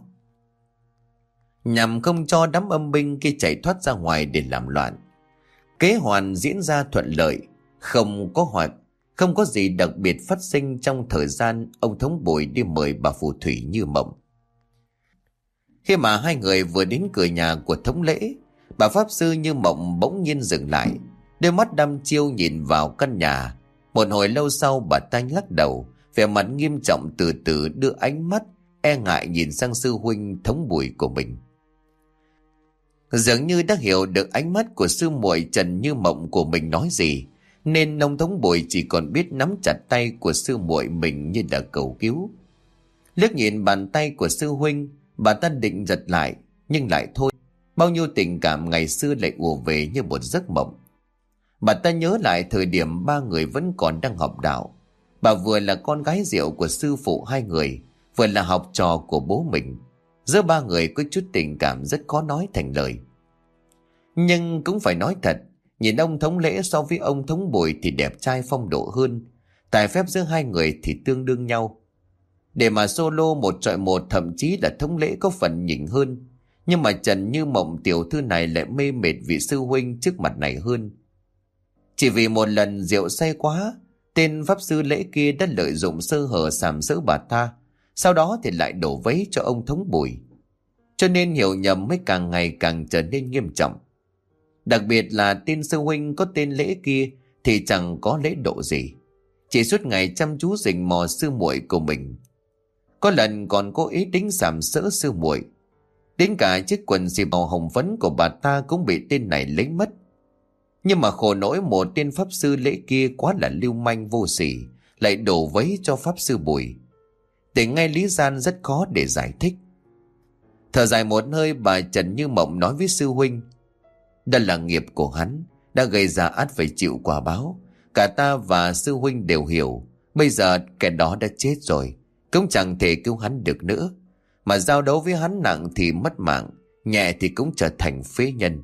nhằm không cho đám âm binh kia chạy thoát ra ngoài để làm loạn. Kế hoạch diễn ra thuận lợi, không có hoạt không có gì đặc biệt phát sinh trong thời gian ông Thống Bùi đi mời bà phù thủy Như Mộng. Khi mà hai người vừa đến cửa nhà của Thống Lễ, bà Pháp Sư Như Mộng bỗng nhiên dừng lại, đôi mắt đăm chiêu nhìn vào căn nhà. Một hồi lâu sau, bà ta lắc đầu, vẻ mặt nghiêm trọng, từ từ đưa ánh mắt e ngại nhìn sang sư huynh Thống Bùi của mình. Dường như đã hiểu được ánh mắt của sư muội Trần Như Mộng của mình nói gì, nên ông Thống Bồi chỉ còn biết nắm chặt tay của sư muội mình như đã cầu cứu. Liếc nhìn bàn tay của sư huynh, bà ta định giật lại, nhưng lại thôi. Bao nhiêu tình cảm ngày xưa lại ùa về như một giấc mộng. Bà ta nhớ lại thời điểm ba người vẫn còn đang học đạo. Bà vừa là con gái rượu của sư phụ hai người, vừa là học trò của bố mình. Giữa ba người có chút tình cảm rất khó nói thành lời. Nhưng cũng phải nói thật, nhìn ông Thống Lễ so với ông Thống Bồi thì đẹp trai phong độ hơn. Tài phép giữa hai người thì tương đương nhau. Để mà solo một trọi một, thậm chí là Thống Lễ có phần nhỉnh hơn. Nhưng mà Trần Như Mộng tiểu thư này lại mê mệt vị sư huynh trước mặt này hơn. Chỉ vì một lần rượu say quá, tên pháp sư Lễ kia đã lợi dụng sơ hở sàm sỡ bà ta, sau đó thì lại đổ vấy cho ông Thống Bùi. Cho nên hiểu nhầm mới càng ngày càng trở nên nghiêm trọng. Đặc biệt là tên sư huynh có tên Lễ kia thì chẳng có lễ độ gì, chỉ suốt ngày chăm chú rình mò sư muội của mình. Có lần còn cố ý tính sàm sỡ sư muội, đến cả chiếc quần xì màu hồng phấn của bà ta cũng bị tên này lấy mất. Nhưng mà khổ nỗi một tên pháp sư Lễ kia quá là lưu manh vô sỉ, lại đổ vấy cho pháp sư Bùi. Để ngay lý gian rất khó để giải thích. Thở dài một hơi, bà Trần Như Mộng nói với sư huynh: "Đó là nghiệp của hắn, đã gây ra ắt phải chịu quả báo. Cả ta và sư huynh đều hiểu. Bây giờ kẻ đó đã chết rồi, cũng chẳng thể cứu hắn được nữa. Mà giao đấu với hắn nặng thì mất mạng, nhẹ thì cũng trở thành phế nhân."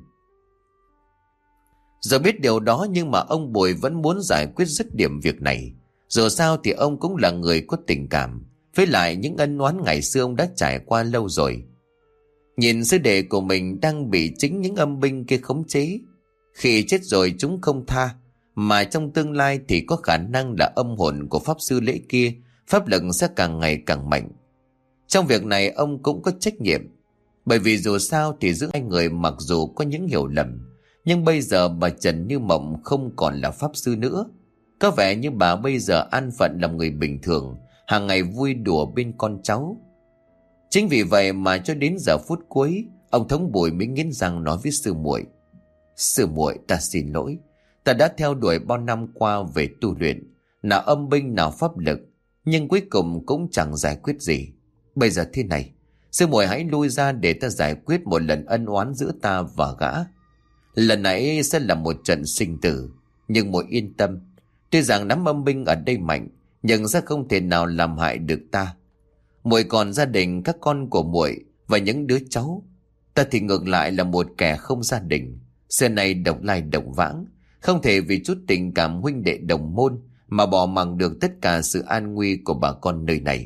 Giờ biết điều đó nhưng mà ông Bùi vẫn muốn giải quyết dứt điểm việc này. Dù sao thì ông cũng là người có tình cảm, với lại những ân oán ngày xưa ông đã trải qua lâu rồi. Nhìn sư đệ của mình đang bị chính những âm binh kia khống chế, khi chết rồi chúng không tha, mà trong tương lai thì có khả năng là âm hồn của pháp sư Lễ kia, pháp lực sẽ càng ngày càng mạnh. Trong việc này ông cũng có trách nhiệm, bởi vì dù sao thì giữa hai người mặc dù có những hiểu lầm, nhưng bây giờ bà Trần Như Mộng không còn là pháp sư nữa. Có vẻ như bà bây giờ an phận làm người bình thường, hàng ngày vui đùa bên con cháu. Chính vì vậy mà cho đến giờ phút cuối, ông Thống Bùi mới nghiến răng nói với sư muội: "Sư muội, ta xin lỗi. Ta đã theo đuổi bao năm qua về tu luyện, nào âm binh nào pháp lực, nhưng cuối cùng cũng chẳng giải quyết gì. Bây giờ thế này, sư muội hãy lui ra để ta giải quyết một lần ân oán giữa ta và gã. Lần này sẽ là một trận sinh tử, nhưng muội yên tâm. Tuy rằng nắm âm binh ở đây mạnh, nhưng sẽ không thể nào làm hại được ta. Muội còn gia đình, các con của muội và những đứa cháu. Ta thì ngược lại là một kẻ không gia đình, xưa nay độc lai độc vãng, không thể vì chút tình cảm huynh đệ đồng môn mà bỏ mặc được tất cả sự an nguy của bà con nơi này."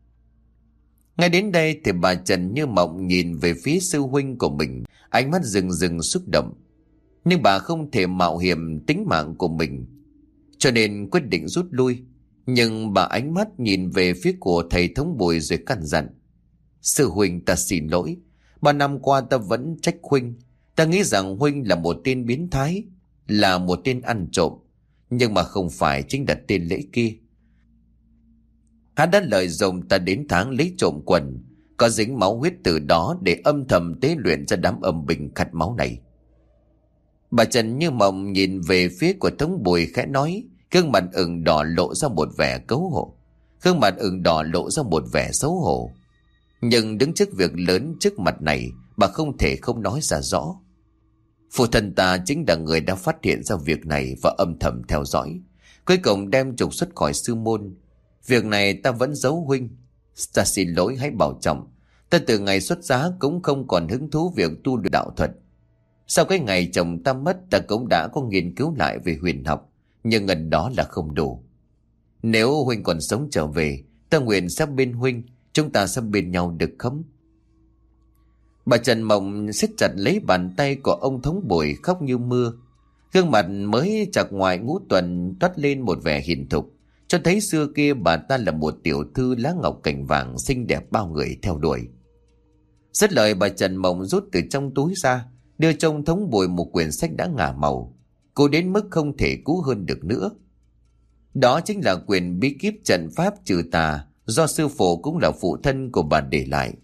Ngay đến đây thì bà Trần Như Mộng nhìn về phía sư huynh của mình, ánh mắt rừng rừng xúc động. Nhưng bà không thể mạo hiểm tính mạng của mình, cho nên quyết định rút lui. Nhưng bà ánh mắt nhìn về phía của thầy Thống Bùi rồi căn dặn: "Sư huynh, ta xin lỗi. Ba năm qua ta vẫn trách huynh. Ta nghĩ rằng huynh là một tên biến thái, là một tên ăn trộm, nhưng mà không phải chính là tên Lễ kia. Hắn đã lợi dụng ta đến tháng lấy trộm quần, có dính máu huyết từ đó để âm thầm tế luyện ra đám âm binh khát máu này." Bà Trần Như Mộng nhìn về phía của Thống Bùi khẽ nói, gương mặt ửng đỏ lộ ra một vẻ cấu hổ. Gương mặt ửng đỏ lộ ra một vẻ xấu hổ. Nhưng đứng trước việc lớn trước mặt này, bà không thể không nói ra rõ. Phụ thân ta chính là người đã phát hiện ra việc này và âm thầm theo dõi, cuối cùng đem trục xuất khỏi sư môn. Việc này ta vẫn giấu huynh. Ta xin lỗi, hãy bảo trọng. Ta từ ngày xuất giá cũng không còn hứng thú việc tu luyện đạo thuật. Sau cái ngày chồng ta mất, ta cũng đã có nghiên cứu lại về huyền học, nhưng ngần đó là không đủ. Nếu huynh còn sống trở về, ta nguyện sẽ bên huynh, chúng ta sẽ bên nhau được không?" Bà Trần Mộng siết chặt lấy bàn tay của ông Thống Bùi, khóc như mưa. Gương mặt mới chạc ngoài ngũ tuần toát lên một vẻ hiền thục, cho thấy xưa kia bà ta là một tiểu thư lá ngọc cành vàng xinh đẹp bao người theo đuổi. Dứt lời, bà Trần Mộng rút từ trong túi ra, đưa cho ông Thống Bùi một quyển sách đã ngả màu, cô đến mức không thể cũ hơn được nữa. Đó chính là quyển bí kíp trận pháp trừ tà do sư phụ cũng là phụ thân của bà để lại.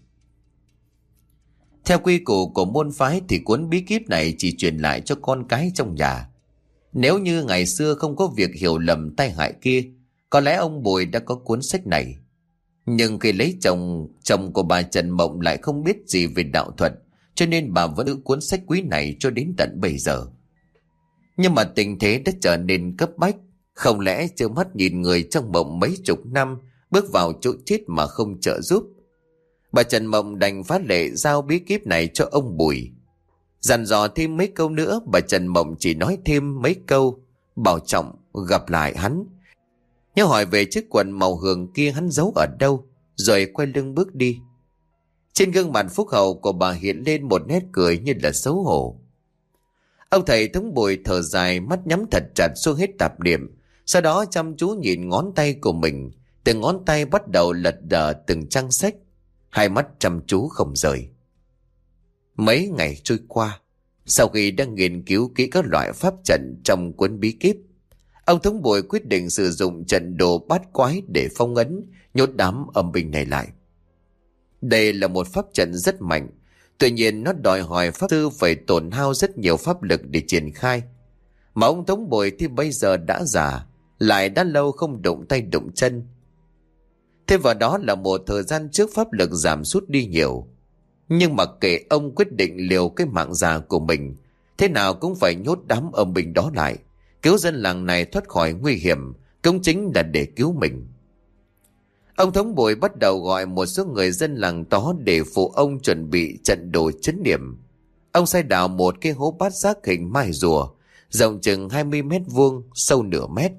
Theo quy củ của môn phái thì cuốn bí kíp này chỉ truyền lại cho con cái trong nhà. Nếu như ngày xưa không có việc hiểu lầm tai hại kia, có lẽ ông Bùi đã có cuốn sách này. Nhưng khi lấy chồng, chồng của bà Trần Mộng lại không biết gì về đạo thuật, cho nên bà vẫn giữ cuốn sách quý này cho đến tận bây giờ. Nhưng mà tình thế đã trở nên cấp bách. Không lẽ trơ mắt nhìn người trong mộng mấy chục năm bước vào chỗ chết mà không trợ giúp? Bà Trần Mộng đành phá lệ giao bí kíp này cho ông Bùi. Dặn dò thêm mấy câu nữa, bà Trần Mộng chỉ nói thêm mấy câu bảo trọng gặp lại hắn. Nhớ hỏi về chiếc quần màu hường kia hắn giấu ở đâu, rồi quay lưng bước đi. Trên gương mặt phúc hậu của bà hiện lên một nét cười như là xấu hổ. Ông thầy Thống Bùi thở dài, mắt nhắm thật chặt xuống hết tạp niệm, sau đó chăm chú nhìn ngón tay của mình. Từng ngón tay bắt đầu lật đật từng trang sách, hai mắt chăm chú không rời. Mấy ngày trôi qua, sau khi đã nghiên cứu kỹ các loại pháp trận trong cuốn bí kíp, ông Thống Bùi quyết định sử dụng trận đồ bát quái để phong ấn, nhốt đám âm binh này lại. Đây là một pháp trận rất mạnh, tuy nhiên nó đòi hỏi pháp sư phải tổn hao rất nhiều pháp lực để triển khai. Mà ông Thống Bùi thì bây giờ đã già, lại đã lâu không động tay động chân. Thêm vào đó là một thời gian trước pháp lực giảm sút đi nhiều. Nhưng mà kệ, ông quyết định liều cái mạng già của mình, thế nào cũng phải nhốt đám âm binh đó lại, cứu dân làng này thoát khỏi nguy hiểm, cũng chính là để cứu mình. Ông Thống Bùi bắt đầu gọi một số người dân làng đó để phụ ông chuẩn bị trận đồ trấn niệm. Ông xây đào một cái hố bát giác hình mai rùa, rộng chừng hai mươi mét vuông, sâu nửa mét.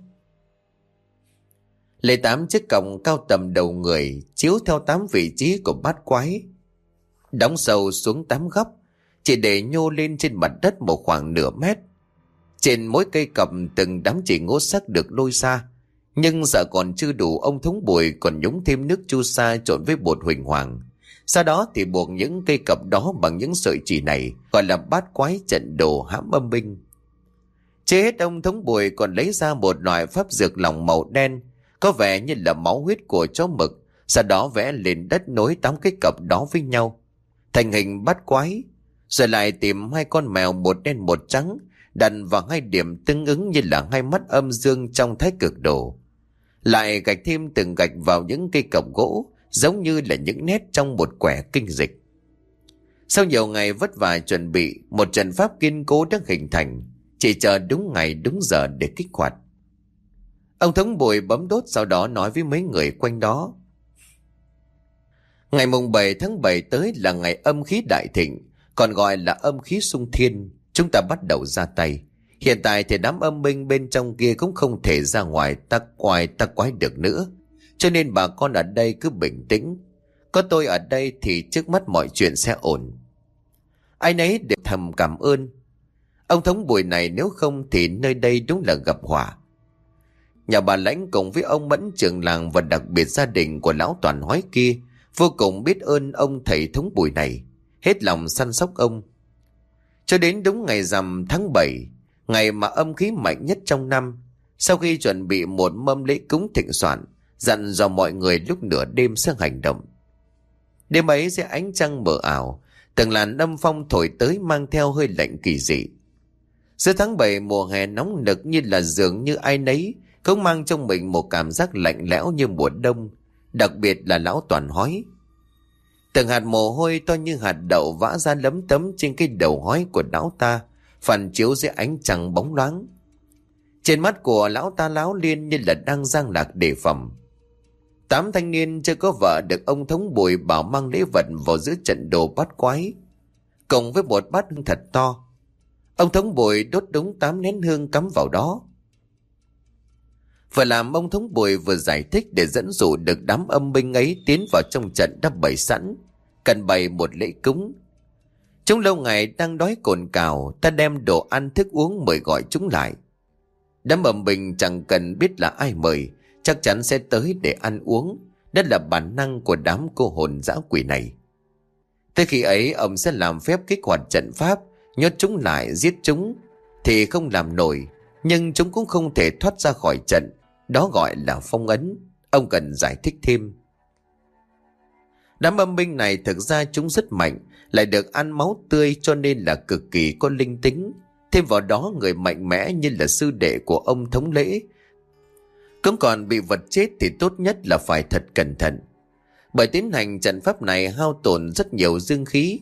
Lấy tám chiếc còng cao tầm đầu người, chiếu theo tám vị trí của bát quái, đóng sâu xuống tám góc, chỉ để nhô lên trên mặt đất một khoảng nửa mét. Trên mỗi cây còng từng đám chỉ ngũ sắc được lôi ra, nhưng sợ còn chưa đủ, ông Thống Bùi còn nhúng thêm nước chu sa trộn với bột huỳnh hoàng. Sau đó thì buộc những cây cọc đó bằng những sợi chỉ này, gọi là bát quái trận đồ hãm âm binh. Chưa hết, ông Thống Bùi còn lấy ra một loại pháp dược lỏng màu đen, có vẻ như là máu huyết của chó mực, sau đó vẽ lên đất nối tám cái cọc đó với nhau thành hình bát quái, rồi lại tìm hai con mèo một đen một trắng đặt vào hai điểm tương ứng như là hai mắt âm dương trong thái cực đồ, lại gạch thêm từng gạch vào những cây cọc gỗ giống như là những nét trong một quẻ kinh dịch. Sau nhiều ngày vất vả chuẩn bị, một trận pháp kiên cố đã hình thành, chỉ chờ đúng ngày đúng giờ để kích hoạt. Ông Thống Bùi bấm đốt, sau đó nói với mấy người quanh đó: Ngày mùng bảy tháng bảy tới là ngày âm khí đại thịnh, còn gọi là âm khí xung thiên. Chúng ta bắt đầu ra tay. Hiện tại thì đám âm binh bên trong kia cũng không thể ra ngoài tắc quái tắc quái được nữa, cho nên bà con ở đây cứ bình tĩnh. Có tôi ở đây thì trước mắt mọi chuyện sẽ ổn. Ai nấy đều thầm cảm ơn ông Thống Bùi này, nếu không thì nơi đây đúng là gặp họa. Nhà bà Lãnh cùng với ông Mẫn trưởng làng và đặc biệt gia đình của lão Toàn Hói kia vô cùng biết ơn ông thầy Thống Bùi này, hết lòng săn sóc ông. Cho đến đúng ngày rằm tháng bảy, ngày mà âm khí mạnh nhất trong năm, sau khi chuẩn bị một mâm lễ cúng thịnh soạn, dặn dò mọi người lúc nửa đêm sẽ hành động. Đêm ấy sẽ ánh trăng mờ ảo, từng làn âm phong thổi tới mang theo hơi lạnh kỳ dị. Giữa tháng bảy mùa hè nóng nực, như là dường như ai nấy cũng mang trong mình một cảm giác lạnh lẽo như mùa đông, đặc biệt là lão Toàn Hói. Từng hạt mồ hôi to như hạt đậu vã ra lấm tấm trên cái đầu hói của lão ta, phản chiếu dưới ánh trăng bóng loáng. Trên mắt của lão ta láo liên như là đang giang lạc đề phòng. Tám thanh niên chưa có vợ được ông Thống Bùi bảo mang lễ vật vào giữa trận đồ bát quái, cùng với một bát hương thật to. Ông Thống Bùi đốt đúng tám nén hương cắm vào đó. Vừa làm ông Thống Bùi vừa giải thích để dẫn dụ được đám âm binh ấy tiến vào trong trận đã bày sẵn, cần bày một lễ cúng. Chúng lâu ngày đang đói cồn cào, ta đem đồ ăn thức uống mời gọi chúng lại. Đám âm binh chẳng cần biết là ai mời, chắc chắn sẽ tới để ăn uống. Đó là bản năng của đám cô hồn dã quỷ này. Tới khi ấy ông sẽ làm phép kích hoạt trận pháp, nhốt chúng lại, giết chúng thì không làm nổi, nhưng chúng cũng không thể thoát ra khỏi trận. Đó gọi là phong ấn. Ông cần giải thích thêm. Đám âm binh này thực ra chúng rất mạnh, lại được ăn máu tươi cho nên là cực kỳ có linh tính. Thêm vào đó người mạnh mẽ như là sư đệ của ông thống lễ cũng còn bị vật chết thì tốt nhất là phải thật cẩn thận. Bởi tiến hành trận pháp này hao tổn rất nhiều dương khí.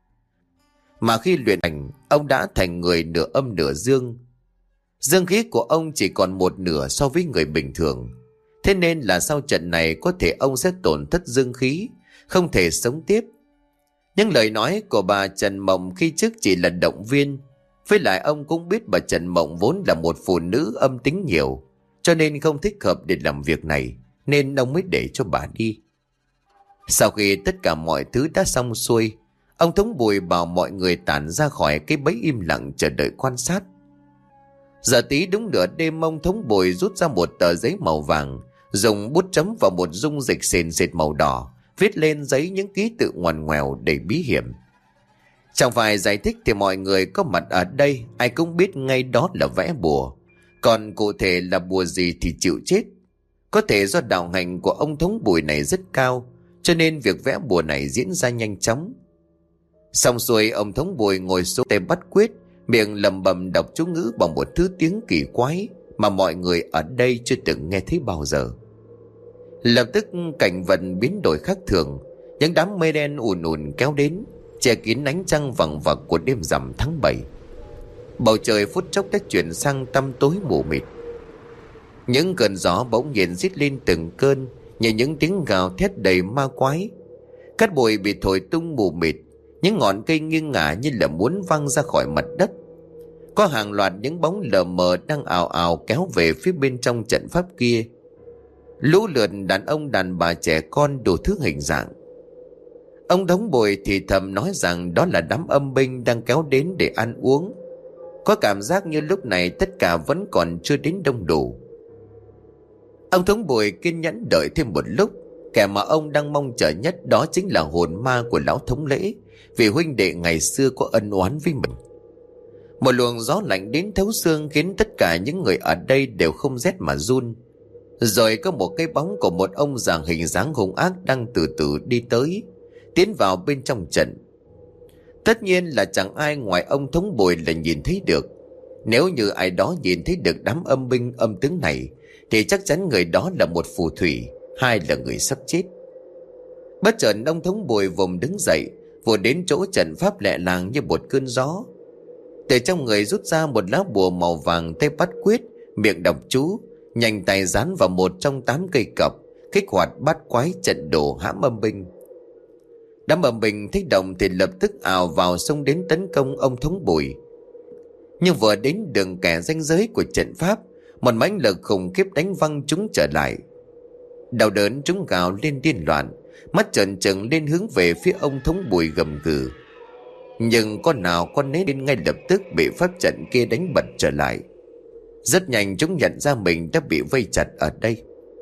Mà khi luyện hành, ông đã thành người nửa âm nửa dương. Dương khí của ông chỉ còn một nửa so với người bình thường. Thế nên là sau trận này có thể ông sẽ tổn thất dương khí, không thể sống tiếp. Nhưng lời nói của bà Trần Mộng khi trước chỉ là động viên. Với lại ông cũng biết bà Trần Mộng vốn là một phụ nữ âm tính nhiều, cho nên không thích hợp để làm việc này, nên ông mới để cho bà đi. Sau khi tất cả mọi thứ đã xong xuôi, ông Thống Bùi bảo mọi người tản ra khỏi cái bẫy im lặng chờ đợi quan sát. Giờ tí đúng nửa đêm, ông Thống Bùi rút ra một tờ giấy màu vàng, dùng bút chấm vào một dung dịch sền sệt màu đỏ, viết lên giấy những ký tự ngoằn ngoèo đầy bí hiểm. Chẳng phải giải thích thì mọi người có mặt ở đây ai cũng biết ngay đó là vẽ bùa. Còn cụ thể là bùa gì thì chịu chết. Có thể do đạo hành của ông Thống Bùi này rất cao, cho nên việc vẽ bùa này diễn ra nhanh chóng. Xong xuôi, ông Thống Bùi ngồi xuống tay bắt quyết, miệng lẩm bẩm đọc chú ngữ bằng một thứ tiếng kỳ quái mà mọi người ở đây chưa từng nghe thấy bao giờ. Lập tức cảnh vật biến đổi khác thường. Những đám mây đen ùn ùn kéo đến, che kín ánh trăng vằng vặc của đêm rằm tháng bảy. Bầu trời phút chốc đã chuyển sang tăm tối mù mịt. Những cơn gió bỗng nhiên rít lên từng cơn, như những tiếng gào thét đầy ma quái. Cát bụi bị thổi tung mù mịt, những ngọn cây nghiêng ngả như là muốn văng ra khỏi mặt đất. Có hàng loạt những bóng lờ mờ đang ào ào kéo về phía bên trong trận pháp kia. Lũ lượt đàn ông đàn bà trẻ con đủ thứ hình dạng. Ông Thống Bùi thì thầm nói rằng đó là đám âm binh đang kéo đến để ăn uống. Có cảm giác như lúc này tất cả vẫn còn chưa đến đông đủ. Ông Thống Bùi kiên nhẫn đợi thêm một lúc. Kẻ mà ông đang mong chờ nhất đó chính là hồn ma của lão thống lễ, vì huynh đệ ngày xưa có ân oán với mình. Một luồng gió lạnh đến thấu xương khiến tất cả những người ở đây đều không rét mà run. Rồi có một cái bóng của một ông già hình dáng hung ác đang từ từ đi tới, tiến vào bên trong trận. Tất nhiên là chẳng ai ngoài ông Thống Bùi là nhìn thấy được. Nếu như ai đó nhìn thấy được đám âm binh âm tướng này thì chắc chắn người đó là một phù thủy, hay là người sắp chết. Bất chợt ông Thống Bùi vùng đứng dậy, vụt đến chỗ trận pháp lẹ làng như một cơn gió. Từ trong người rút ra một lá bùa màu vàng, tay bắt quyết, miệng đọc chú, nhanh tay dán vào một trong tám cây cọc, kích hoạt bát quái trận đồ hãm âm binh. Đám âm binh thấy động thì lập tức ào vào xông đến tấn công ông Thống Bùi. Nhưng vừa đến đường kẻ ranh giới của trận pháp, một mãnh lực khủng khiếp đánh văng chúng trở lại. Đau đớn chúng gào lên điên loạn, mắt trợn trừng lên hướng về phía ông Thống Bùi gầm gừ. Nhưng con nào con nấy đến ngay lập tức bị pháp trận kia đánh bật trở lại. Rất nhanh chúng nhận ra mình đã bị vây chặt ở đây.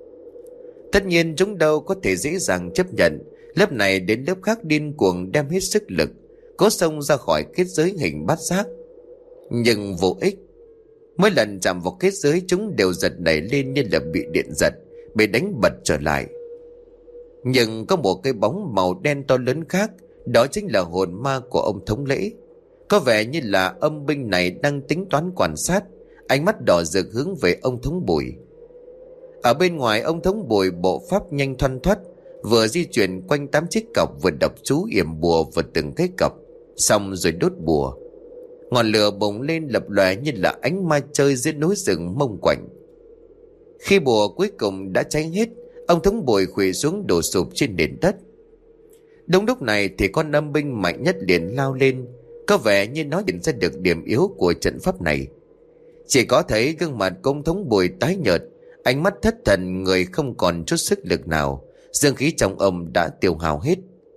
Tất nhiên chúng đâu có thể dễ dàng chấp nhận, lớp này đến lớp khác điên cuồng đem hết sức lực, cố xông ra khỏi kết giới hình bát giác. Nhưng vô ích. Mỗi lần chạm vào kết giới chúng đều giật nảy lên như là bị điện giật, bị đánh bật trở lại. Nhưng có một cái bóng màu đen to lớn khác, đó chính là hồn ma của ông thống lễ. Có vẻ như là âm binh này đang tính toán quan sát, ánh mắt đỏ rực hướng về ông Thống Bùi. Ở bên ngoài, ông Thống Bùi bộ pháp nhanh thoăn thoắt, vừa di chuyển quanh tám chiếc cọc, vừa đọc chú yểm bùa vào từng cái cọc, xong rồi đốt bùa. Ngọn lửa bùng lên lập lòe như là ánh ma chơi dưới núi rừng mông quạnh. Khi bùa cuối cùng đã cháy hết, ông Thống Bùi khuỵu xuống đổ sụp trên nền đất. Đúng lúc này thì con âm binh mạnh nhất liền lao lên, có vẻ như nó nhận ra được điểm yếu của trận pháp này. Chỉ có thấy gương mặt của ông Thống Bùi tái nhợt, ánh mắt thất thần, người không còn chút sức lực nào, dương khí trong ông đã tiêu hao hết.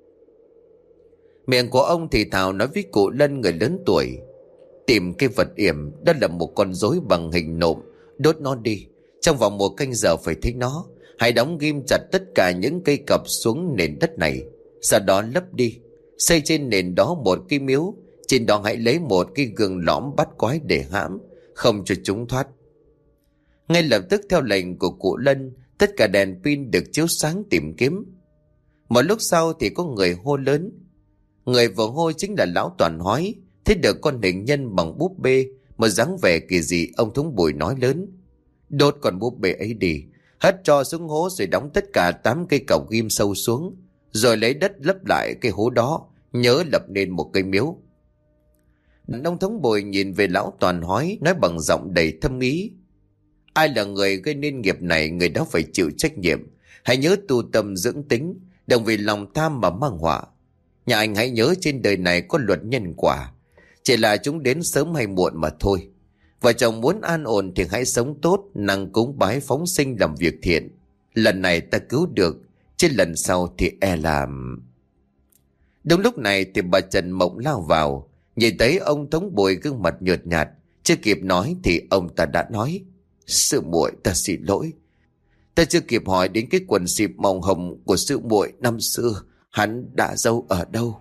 Miệng của ông thì thào nói với cụ Lân người lớn tuổi: "Tìm cái vật yểm, đó là một con rối bằng hình nộm, đốt nó đi. Trong vòng một canh giờ phải thấy nó. Hãy đóng ghim chặt tất cả những cây cọc xuống nền đất này, sau đó lấp đi. Xây trên nền đó một cái miếu, trên đó hãy lấy một cái gương lõm bắt quái để hãm, không cho chúng thoát." Ngay lập tức theo lệnh của cụ Lân, tất cả đèn pin được chiếu sáng tìm kiếm. Một lúc sau thì có người hô lớn. Người vừa hô chính là lão Toàn Hói. Thấy được con hình nhân bằng búp bê một dáng vẻ kỳ dị, ông thống Bùi nói lớn: Đốt con búp bê ấy đi, hất cho xuống hố rồi đóng tất cả tám cây cọc ghim sâu xuống, rồi lấy đất lấp lại cái hố đó, nhớ lập nên một cây miếu. Ông thống Bùi nhìn về lão Toàn hói, nói bằng giọng đầy thâm ý: Ai là người gây nên nghiệp này, người đó phải chịu trách nhiệm. Hãy nhớ tu tâm dưỡng tính, đừng vì lòng tham mà mang họa. Nhà anh hãy nhớ trên đời này có luật nhân quả, chỉ là chúng đến sớm hay muộn mà thôi. Vợ chồng muốn an ổn thì hãy sống tốt, năng cúng bái phóng sinh làm việc thiện. Lần này ta cứu được, chứ lần sau thì e làm. Đúng lúc này thì bà Trần Mộng lao vào, nhìn thấy ông thống Bùi gương mặt nhợt nhạt, chưa kịp nói thì ông ta đã nói: Sư muội, ta xin lỗi. Ta chưa kịp hỏi đến cái quần xịp màu hồng của sư muội năm xưa, hắn đã giấu ở đâu.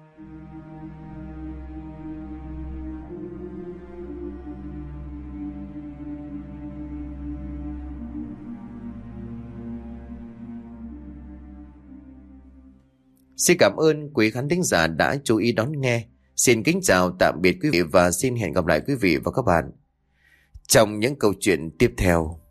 Xin cảm ơn quý khán thính giả đã chú ý đón nghe. Xin kính chào tạm biệt quý vị và xin hẹn gặp lại quý vị và các bạn trong những câu chuyện tiếp theo.